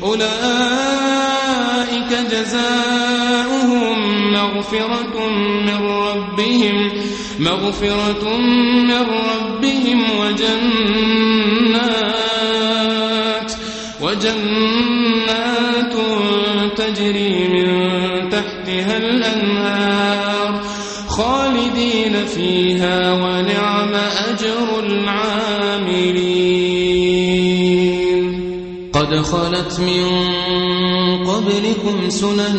أولئك جزاؤهم مغفرة من ربهم مغفرة من ربهم وجنات وجنات تجري من تحتها الأنهار خالدين فيها ونعم أجر العاملين قد خلت من قبلكم سنن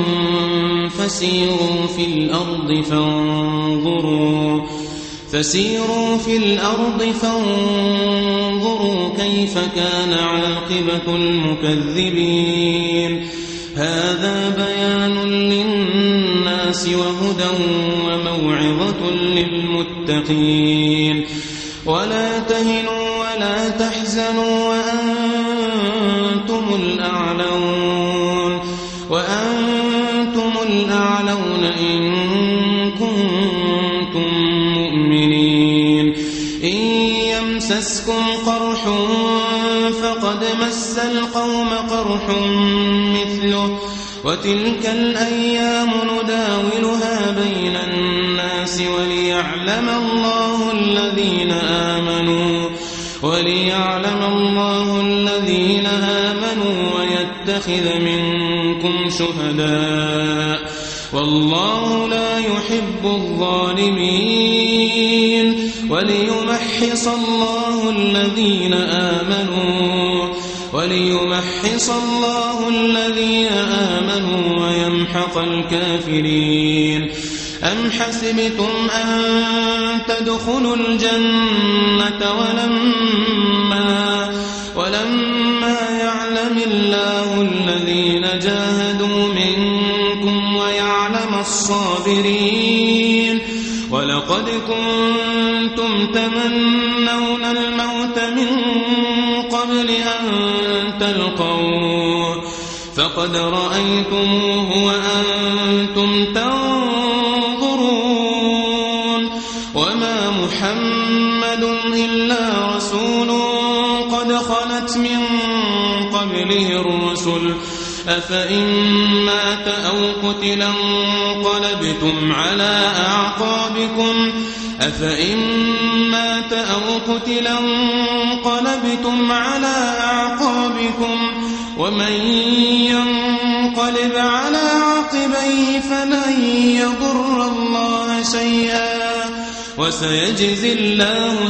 فسيروا في الأرض فانظروا فسيروا في الأرض فانظروا كيف كان عاقبة المكذبين هذا بيان للناس وهدى وموعظة للمتقين ولا تهنوا ولا تحزنوا وأنتم الأعلون وأنتم الأعلون إن كنتم مؤمنين إن يمسسكم قرح فقد مس القوم قرح مثله وتلك الأيام نداولها بين الناس وليعلم الله الذين آمنوا وليعلم الله الذين آمنوا ويتخذ منكم شهداء والله لا يحب الظالمين وليمحص الله الذين آمنوا وليمحص الله الذين آمنوا ويمحق الكافرين أم حسبتم أن تدخلوا الجنة ولما ولما يعلم الله الذين جاهدوا منكم ويعلم الصابرين ولقد كنتم تمنون الموت من قبل أن تلقوه فقد رأيتموه وأنتم تنظرون وما محمد إلا رسول قد خلت من قبله الرسل أفإن مات أو قتل انقلبتم على أعقابكم أفإن مات أو قتلا انقلبتم على أعقابكم ومن ينقلب على عقبيه فلن يضر الله شيئا وسيجزي الله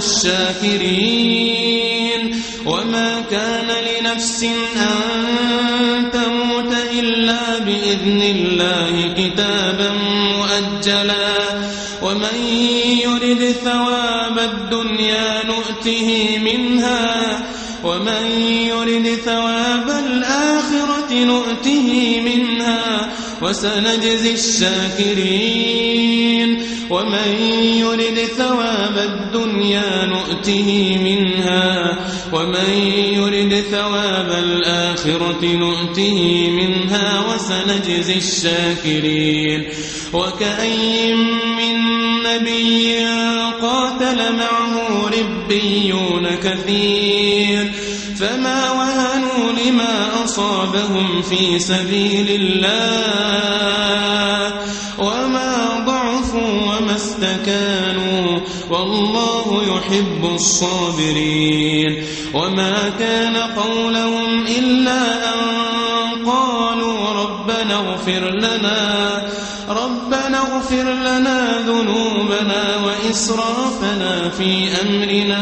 الشاكرين وما كان لنفس أن تموت إلا بإذن الله كتابا مؤجلا ومن يرد ثواب الدنيا نؤته منها ومن يرد ثواب الآخرة نؤته منها وسنجزي الشاكرين ومن يرد ثواب الدنيا نؤته منها ومن يرد ثواب الآخرة نؤته منها وسنجزي الشاكرين وكأين من نبي قاتل معه ربيون كثير فما وهنوا لما أصابهم في سبيل الله وما ضعفوا وما استكانوا والله يحب الصابرين وما كان قولهم إلا أن قالوا ربنا اغفر لنا ربنا اغفر لنا ذنوبنا وإسرافنا في أمرنا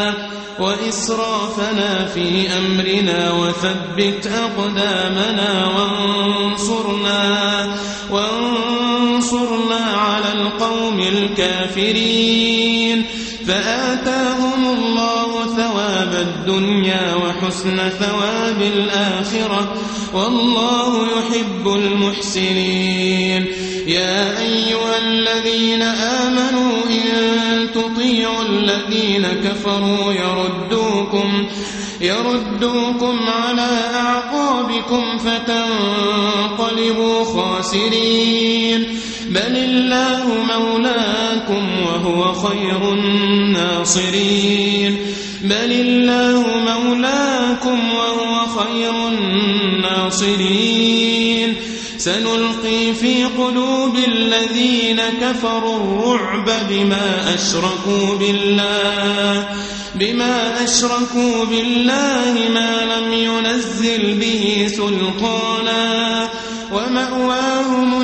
وإسرافنا في أمرنا وثبت أقدامنا وانصرنا وانصرنا على القوم الكافرين فآتاهم الله ثواب الدنيا وحسن ثواب الآخرة والله يحب المحسنين يا أيها الذين آمنوا إن تطيعوا الذين كفروا يردوكم يردوكم على أعقابكم فتنقلبوا خاسرين بل الله مولاكم وهو خير الناصرين بل الله مولاكم وهو خير الناصرين سنلقي في قلوب الذين كفروا الرعب بما أشركوا بالله بما أشركوا بالله ما لم ينزل به سلطانا ومأواهم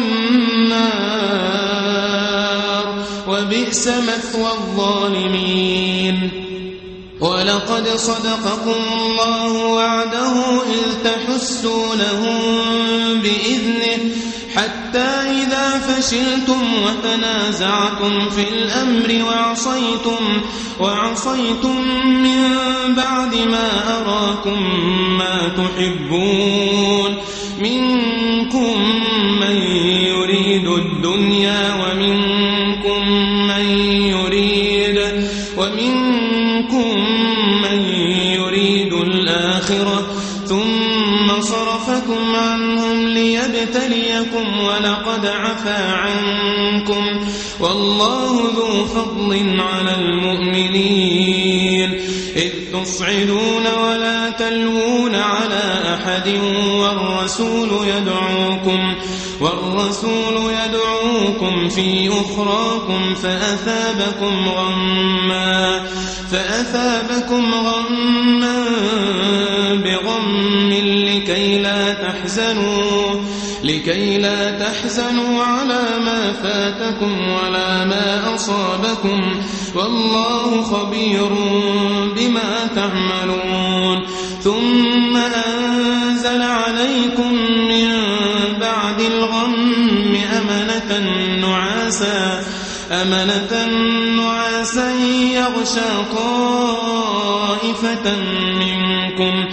النار وبئس مثوى الظالمين ولقد صدقكم الله وعده إذ تحسونهم بإذنه حتى إذا فشلتم وتنازعتم في الأمر وعصيتم, وعصيتم من بعد ما أراكم ما تحبون منكم من يريد الدنيا ومنكم من يريد ومنكم من يريد الآخرة ثم صرفكم عنهم ليبتليكم ولقد عفا عنكم والله ذو فضل على المؤمنين إذ تصعدون ولا تلوون على أحد والرسول يدعوكم والرسول يدعوكم في أخراكم فأثابكم غما فأثابكم غما بغم لكي لا تحزنوا لكي لا تحزنوا على ما فاتكم ولا ما أصابكم والله خبير بما تعملون ثم أنزل عليكم من بعد الغم أمنة نعاسا أمنة نعاسا يغشى طائفة منكم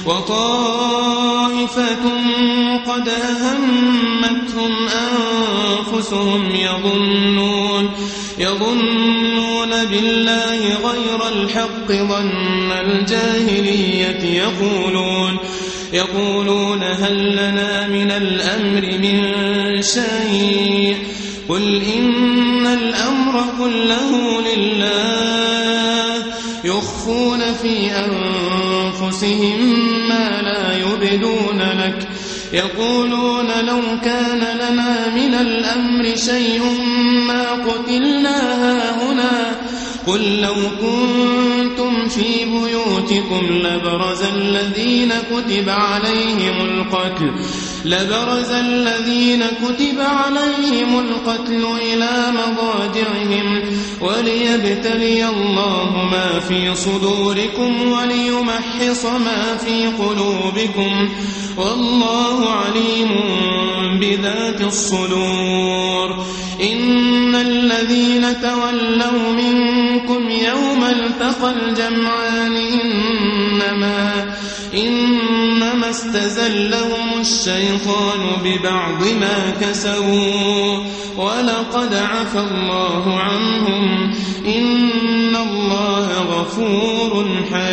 وطائفة قد أهمتهم أنفسهم يظنون يظنون بالله غير الحق ظن الجاهلية يقولون يقولون هل لنا من الأمر من شيء قل إن الأمر كله لله يخفون في أنفسهم ما لا يبدون لك يقولون لو كان لنا من الأمر شيء ما قتلنا هاهنا قل لو كنتم في بيوتكم لبرز الذين كتب عليهم القتل لبرز الذين كتب عليهم القتل إلى مضاجعهم وليبتلي الله ما في صدوركم وليمحص ما في قلوبكم والله عليم بذات الصدور. إن الذين تولوا منكم يوم التقى الجمعان إنما إنما استزلهم الشيطان ببعض ما كسبوا ولقد عفى الله عنهم إن الله غفور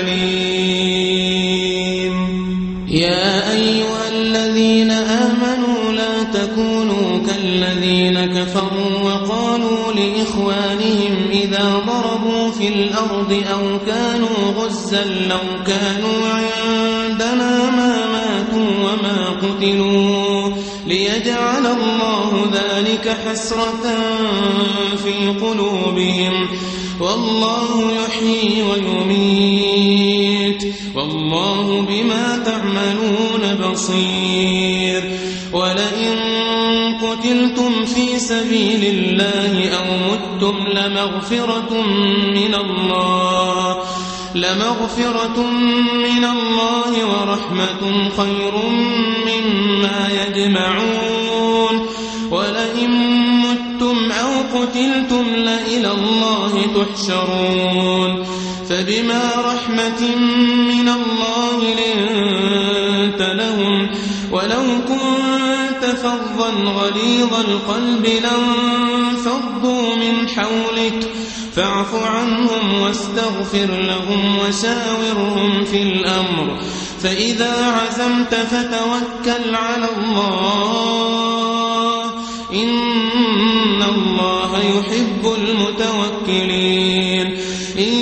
حليم. يا أيها الذين آمنوا لا تكونوا كالذين كفروا وقالوا لإخوانهم إذا ضربوا في الأرض أو كانوا غزا لو كانوا عندنا ما ماتوا وما قتلوا ليجعل الله ذلك حسرة في قلوبهم والله يحيي ويميت والله بما تعملون بصير. ولئن قتلتم في سبيل الله أو متم لمغفرة من الله لمغفرة من الله ورحمة خير مما يجمعون. ولئن متم أو قتلتم لإلى الله تحشرون. فبما رحمة من الله لنت لهم ولو كنت فظا غليظ القلب لانفضوا من حولك فاعف عنهم واستغفر لهم وشاورهم في الأمر فإذا عزمت فتوكل على الله إن الله يحب المتوكلين. إن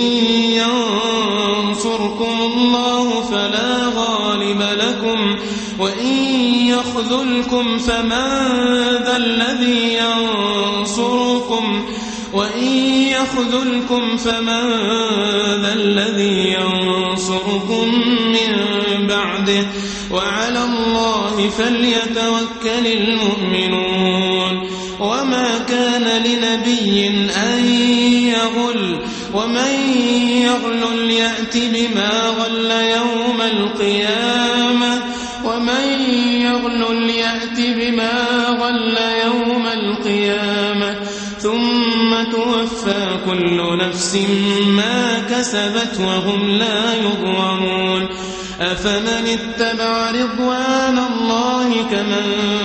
ينصركم الله فلا غالب لكم وإن يخذلكم فمن ذا الذي ينصركم وإن يخذلكم فمن ذا الذي ينصركم من بعده وعلى الله فليتوكل المؤمنون. وما كان لنبي أن يغل ومن يغل يأت بما غل يوم القيامة ومن يغل يأت بما غل يوم القيامة ثم توفى كل نفس ما كسبت وهم لا يظلمون. أفمن اتبع رضوان الله كمن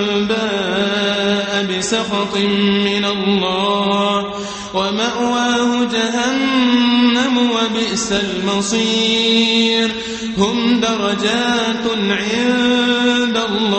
باء بسخط من الله ومأواه جهنم وبئس المصير. هم درجات عند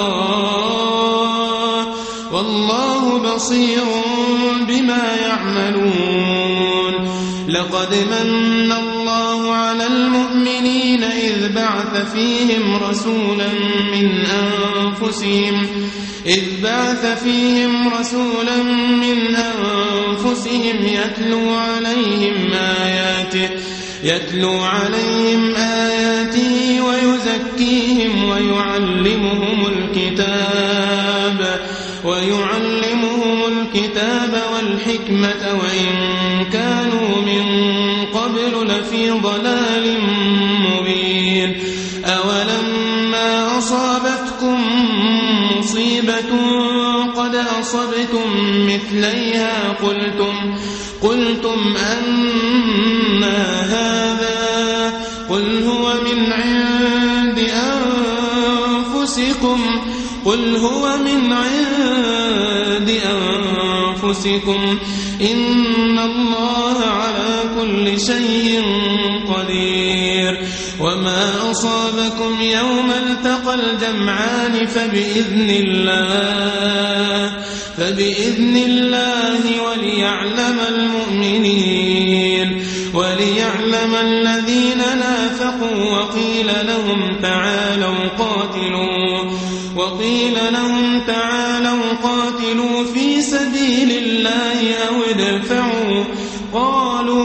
الله والله بصير بما يعملون. لقد من الله على المؤمنين إذ بعث فيهم رسولا من أنفسهم إذ بعث فيهم رسولا من أنفسهم يتلو عليهم آياته يتلو عليهم آياته ويزكيهم ويعلمهم الكتاب ويعلمهم الكتاب والحكمة وإن كانوا من قبل لفي ضلال مبين. أولما أصابتكم مصيبة قد أصبتم مثليها قلتم قلتم أنى هذا قل هو من عند أنفسكم قل هو من عند أنفسكم إن الله على كل شيء قدير. وما أصابكم يوم التقى الجمعان فبإذن الله فبإذن الله وليعلم المؤمنين وليعلم الذين نافقوا وقيل لهم تعالوا قاتلوا وقيل لهم تعالوا قاتلوا في سبيل الله أو ادفعوا قالوا لو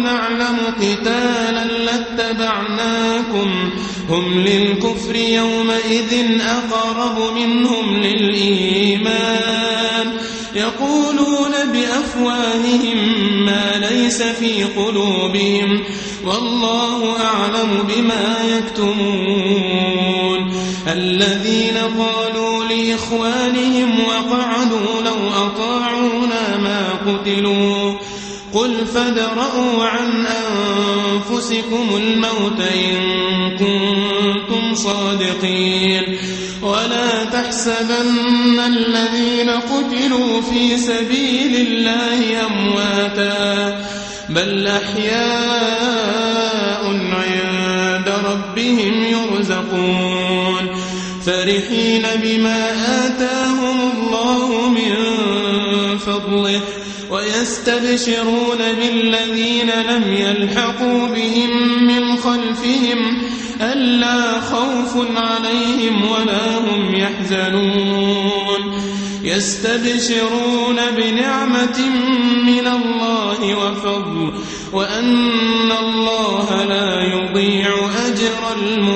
نعلم قتالا لاتبعناكم هم للكفر يومئذ أقرب منهم للإيمان يقولون بأفواههم ما ليس في قلوبهم والله أعلم بما يكتمون الذين قالوا لإخوانهم وقعدوا لو أطاعونا ما قتلوا قل فادرءوا عن أنفسكم الموت إن كنتم صادقين ولا تحسبن الذين قتلوا في سبيل الله أمواتا بل أحياء عند ربهم يرزقون فرحين بما آتاهم الله من فضله ويستبشرون بالذين لم يلحقوا بهم من خلفهم ألا خوف عليهم ولا هم يحزنون يستبشرون بنعمة من الله وفضل وأن الله لا يضيع أجر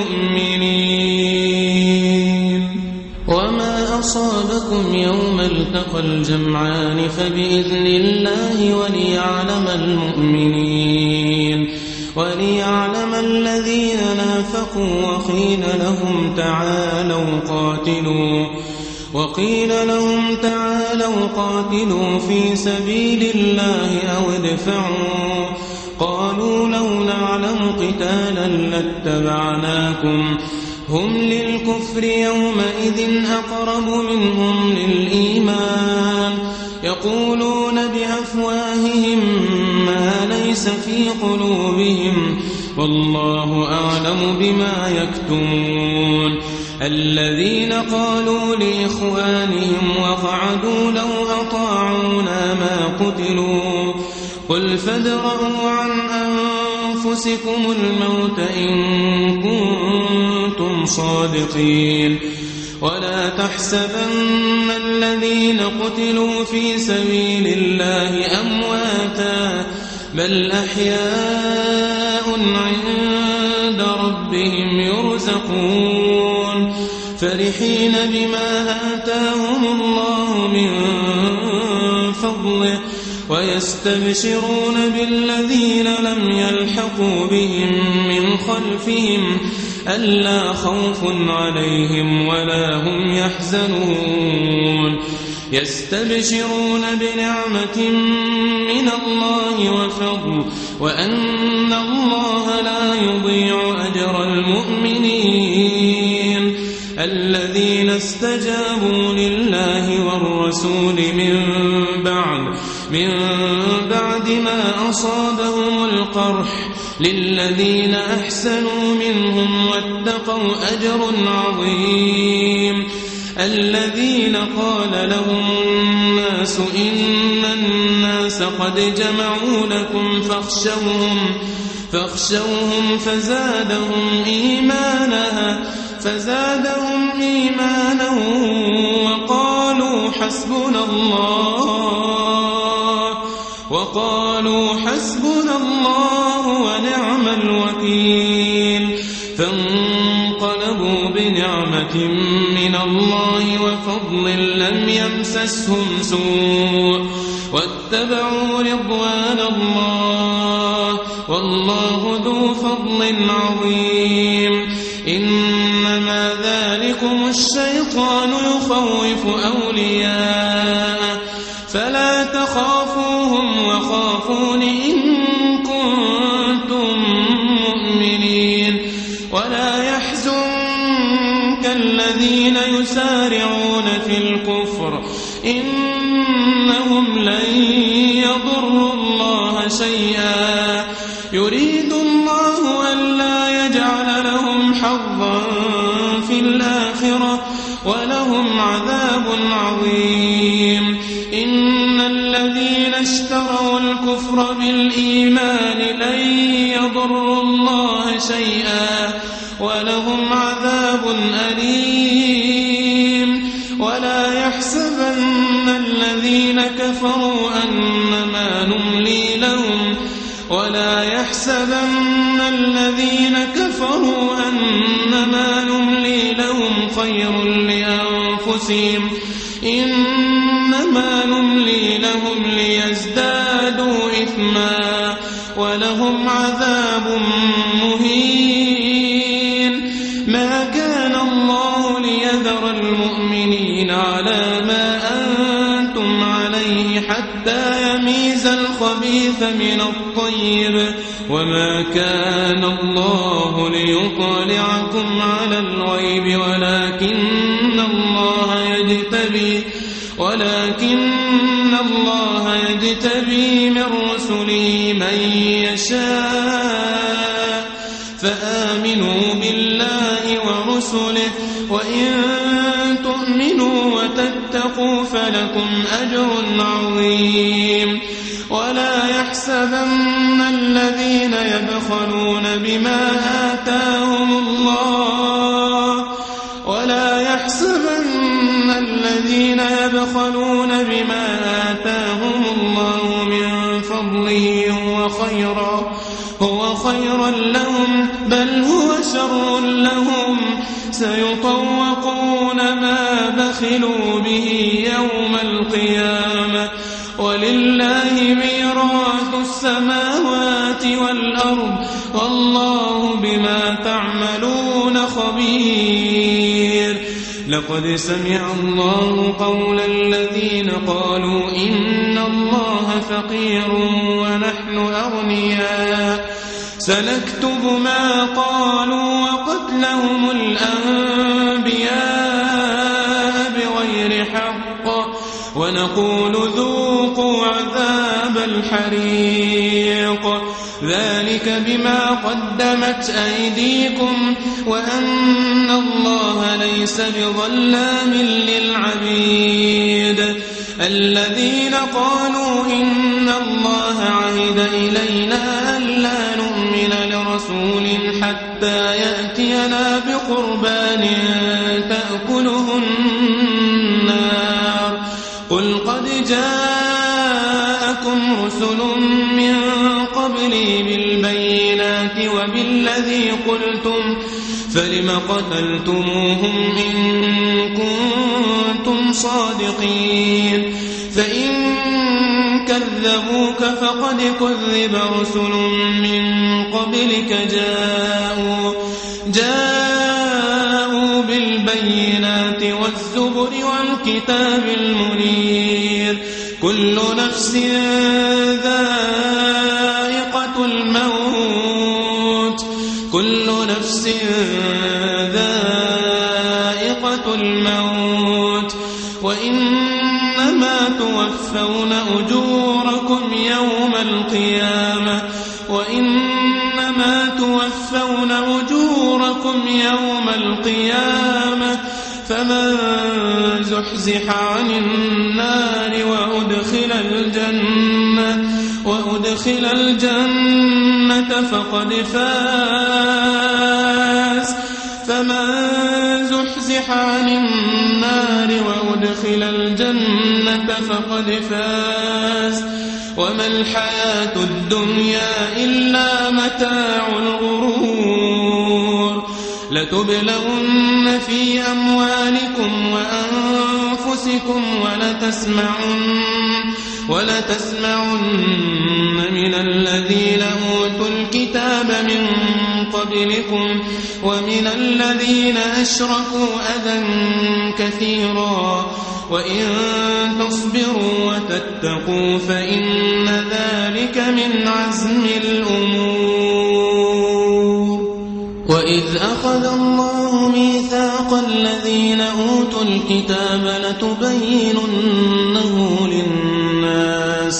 المؤمنين وما أصابكم يوم التقى الجمعان فبإذن الله وليعلم المؤمنين وليعلم الذين نافقوا وقيل لهم تعالوا قاتلوا وقيل لهم تعالوا قاتلوا في سبيل الله أو ادفعوا قالوا لو نعلم قتالا لاتبعناكم هم للكفر يومئذ أقرب منهم للإيمان يقولون بأفواههم ما ليس في قلوبهم والله أعلم بما يكتمون الذين قالوا لإخوانهم وقعدوا لو أطاعونا ما قتلوا قل فادرءوا عن أنفسكم الموت إن كنتم صادقين ولا تحسبن الذين قتلوا في سبيل الله أمواتا بل أحياء عند ربهم يرزقون فرحين بما آتاهم الله من فضله ويستبشرون بالذين لم يلحقوا بهم من خلفهم ألا خوف عليهم ولا هم يحزنون يستبشرون بنعمة من الله وفضل وأن الله لا يضيع أجر المؤمنين الذين استجابوا لله والرسول من بعد من بعد ما أصابهم القرح للذين أحسنوا منهم واتقوا أجر عظيم الذين قال لهم الناس إن الناس قد جمعوا لكم فاخشوهم فاخشوهم فزادهم إيمانا فزادهم إيمانا وقالوا حسبنا الله وقالوا حسبنا الله ونعم الوكيل فانقلبوا بنعمة من الله وفضل لم يمسسهم سوء واتبعوا رضوان الله والله ذو فضل عظيم إنما ذلكم الشيطان يخوف أولياءه فلا تخافوهم وخافون إن كنتم مؤمنين ولا يحزنك الذين يسارعون في الكفر إنهم لن يضروا الله شيئا يريد الله ألا يجعل لهم حظا في الآخرة ولهم عذاب عظيم إن الذين اشتروا الكفر بالإيمان لن يضروا الله شيئا ولهم عذاب أليم ولا يحسبن الذين كفروا أنما نملي لهم ولا يحسبن الذين كفروا أنما نملي لهم خير لأنفسهم إنما نملي لهم ليزدادوا إثما ولهم عذاب مهين. ما كان الله ليذر المؤمنين على ما أنتم عليه حتى يميز الخبيث من الطيب وما كان الله ليطلعكم على الغيب ولكن الله يجتبي ولكن الله يجتبي من رسله من يشاء فآمنوا بالله ورسله وإن تؤمنوا وتتقوا فلكم أجر عظيم. ولا يحسبن الذين يبخلون بما آتاهم الله ولا يحسبن الذين يبخلون بما آتاهم الله من فضله هو خيرا هو خيرا لهم بل هو شر لهم سيطوقون ما بخلوا به يوم القيامة ولله ميراث السماوات والأرض والله بما تعملون خبير. لقد سمع الله قول الذين قالوا إن الله فقير ونحن أغنياء سنكتب ما قالوا وقتلهم الأنبياء بغير حق ونقول ذوقوا عذاب الحريق ذلك بما قدمت أيديكم وأن الله ليس بظلام للعبيد. الذين قالوا إن الله عهد إلينا ألا نؤمن لرسول حتى يأتينا بقربان تأكله النار قل قد جاءكم رسل من قبلي بالبينات وبالذي قلتم فلم قتلتموهم إن كنتم صادقين فإن كذبوك فقد كذب رسل من قبلك جاءوا جاءوا بالبينات والزبر والكتاب المنير كل نفس ذائقة الموت كل نفس ذائقة الموت وإنما توفون أجوركم يوم القيامة وإنما توفون أجوركم يوم القيامة فمن زحزح عن النار وأدخل الجنة وأدخل الجنة فقد فاز فمن زحزح عن النار وأدخل الجنة فقد فاز وما الحياة الدنيا إلا متاع الغرور. لتبلغن في أموالكم وأنفسكم ولتسمعن ولتسمعن من الذين أوتوا الكتاب من قبلكم ومن الذين أشركوا أذى كثيرا وإن تصبروا وتتقوا فإن ذلك من عزم الأمور. وإذ أخذ الله ميثاق الذين أوتوا الكتاب لتبيننه للناس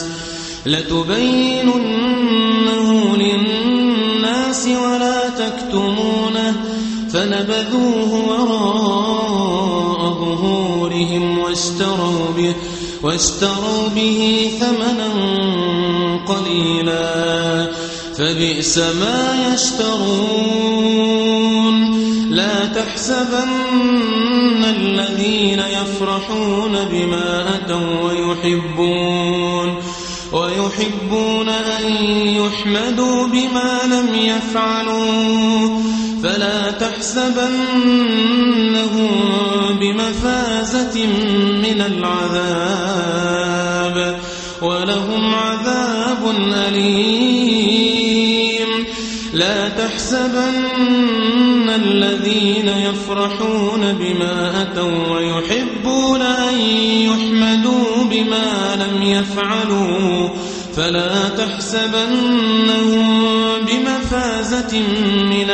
لتبيننه للناس ولا تكتمونه فنبذوه وراء ظهورهم واشتروا به واشتروا به ثمنا قليلا فبئس ما يشترون. لا تحسبن الذين يفرحون بما أتوا ويحبون ويحبون أن يحمدوا بما لم يفعلوا فلا تحسبنهم بمفازة من العذاب ولهم عذاب أليم لا تحسبن الذين يفرحون بما أتوا ويحبون أن يحمدوا بما لم يفعلوا فلا تحسبنهم بمفازة من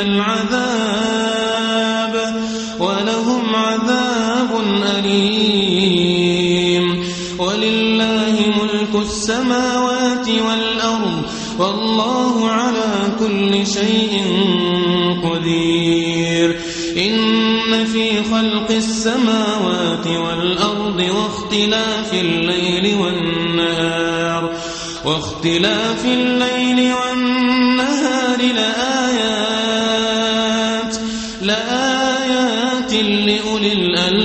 العذاب ولهم عذاب أليم ولله ملك السماوات والأرض والله على كل شيء قدير إن في خلق السماوات والأرض واختلاف الليل والنهار واختلاف الليل والنهار لآيات لآيات لأولي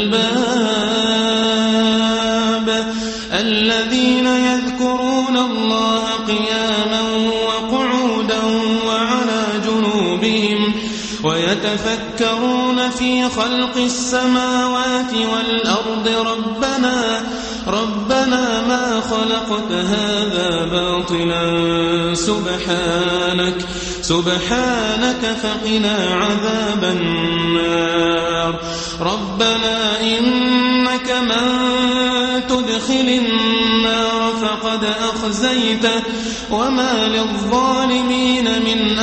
الألباب الذين يذكرون الله قياما وقعودا وعلى جنوبهم ويتفكرون في خلق السماوات والأرض ربنا ربنا ما خلقت هذا باطلا سبحانك سبحانك فقنا عذاب النار ربنا إنك من تدخل النار فقد أخزيته وما للظالمين من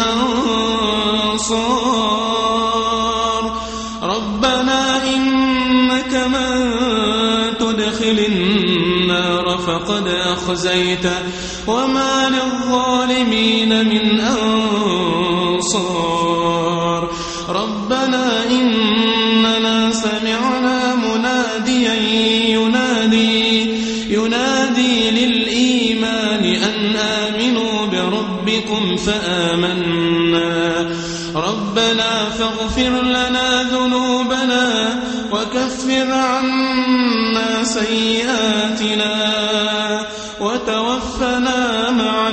أنصار ربنا إنك من تدخل النار فقد أخزيته وما للظالمين من أنصار ربنا إننا سمعنا مناديا ينادي ينادي للإيمان أن آمنوا بربكم فآمنا ربنا فاغفر لنا ذنوبنا وكفر عنا سيئاتنا وتوفنا مع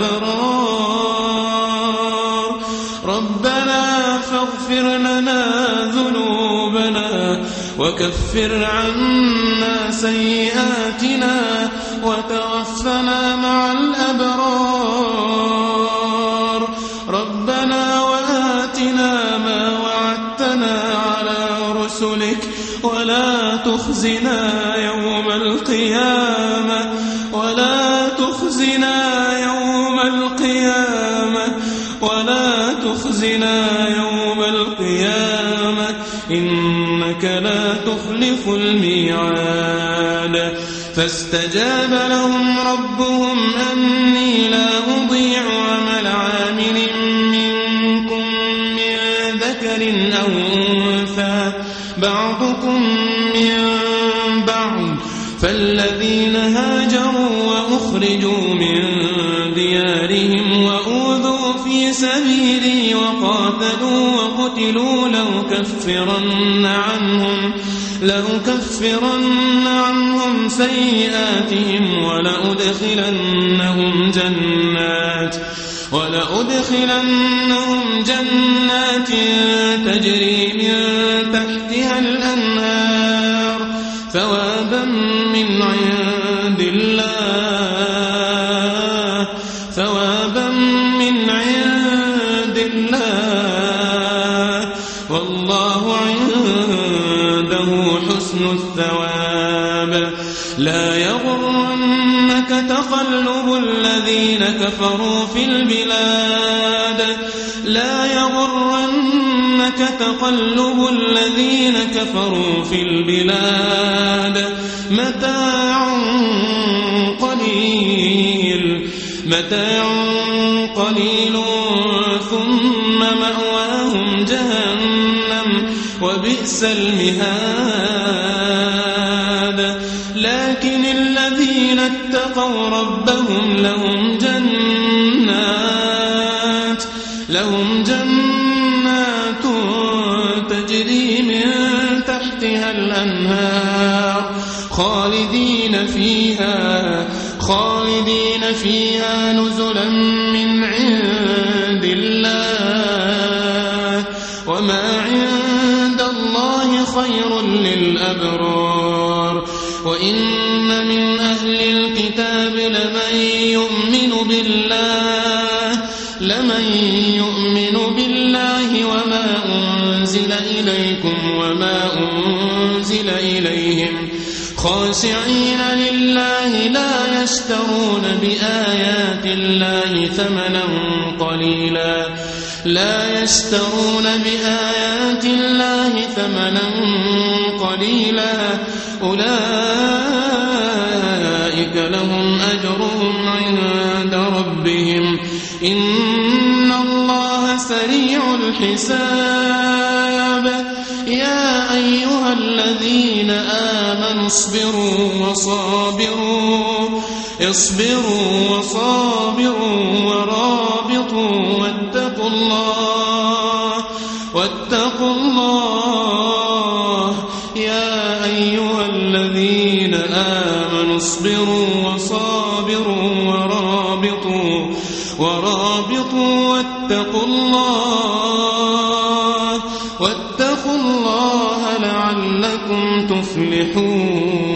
الأبرار ربنا فاغفر لنا ذنوبنا وكفر عنا سيئاتنا وتوفنا مع الأبرار ربنا وآتنا ما وعدتنا على رسلك ولا تخزنا يوم القيامة ولا تخزنا يوم القيامة ولا تخزنا يوم القيامة إنك لا تخلف الميعاد فاستجاب لهم ربهم أني لا أضيع عمل عامل منكم من ذكر أو أنثى بعضكم من بعض فالذين هاجروا وأخرجوا من ديارهم وأوذوا في سبيلي وقاتلوا وقتلوا لأكفرن عنهم لأكفرن عنهم سيئاتهم ولأدخلنهم جنات ولأدخلنهم جنات تجري من تحتها الأنهار ثوابا من عند الله ثوابا من عند الله والله عنده حسن الثواب لا يغرنك تقلب الذين كفروا في البلاد لا يغرنك تقلب الذين كفروا في البلاد متاع قليل متاع قليل ثم مأواهم جهنم وبئس المهاد لكن الذين اتقوا ربهم لهم جنات لهم جنات تجري من تحتها الأنهار خالدين فيها خالدين خالدين فيها نزلا من عند الله وما عند الله خير للأبرار وإن من أهل الكتاب لمن يؤمن بالله لمن يؤمن بالله وما أنزل إليكم وما أنزل إليهم خاشعين لله لا يشترون بآيات الله ثمنا قليلا لا يشترون بآيات الله ثمنا قليلا أولئك لهم أجرهم عند ربهم إن الله سريع الحساب يا أيها الذين آمنوا اصبروا وصابروا اصبروا وصابروا ورابطوا واتقوا الله واتقوا الله يا أيها الذين آمنوا اصبروا وصابروا ورابطوا ورابطوا واتقوا الله واتقوا الله لعلكم تفلحون.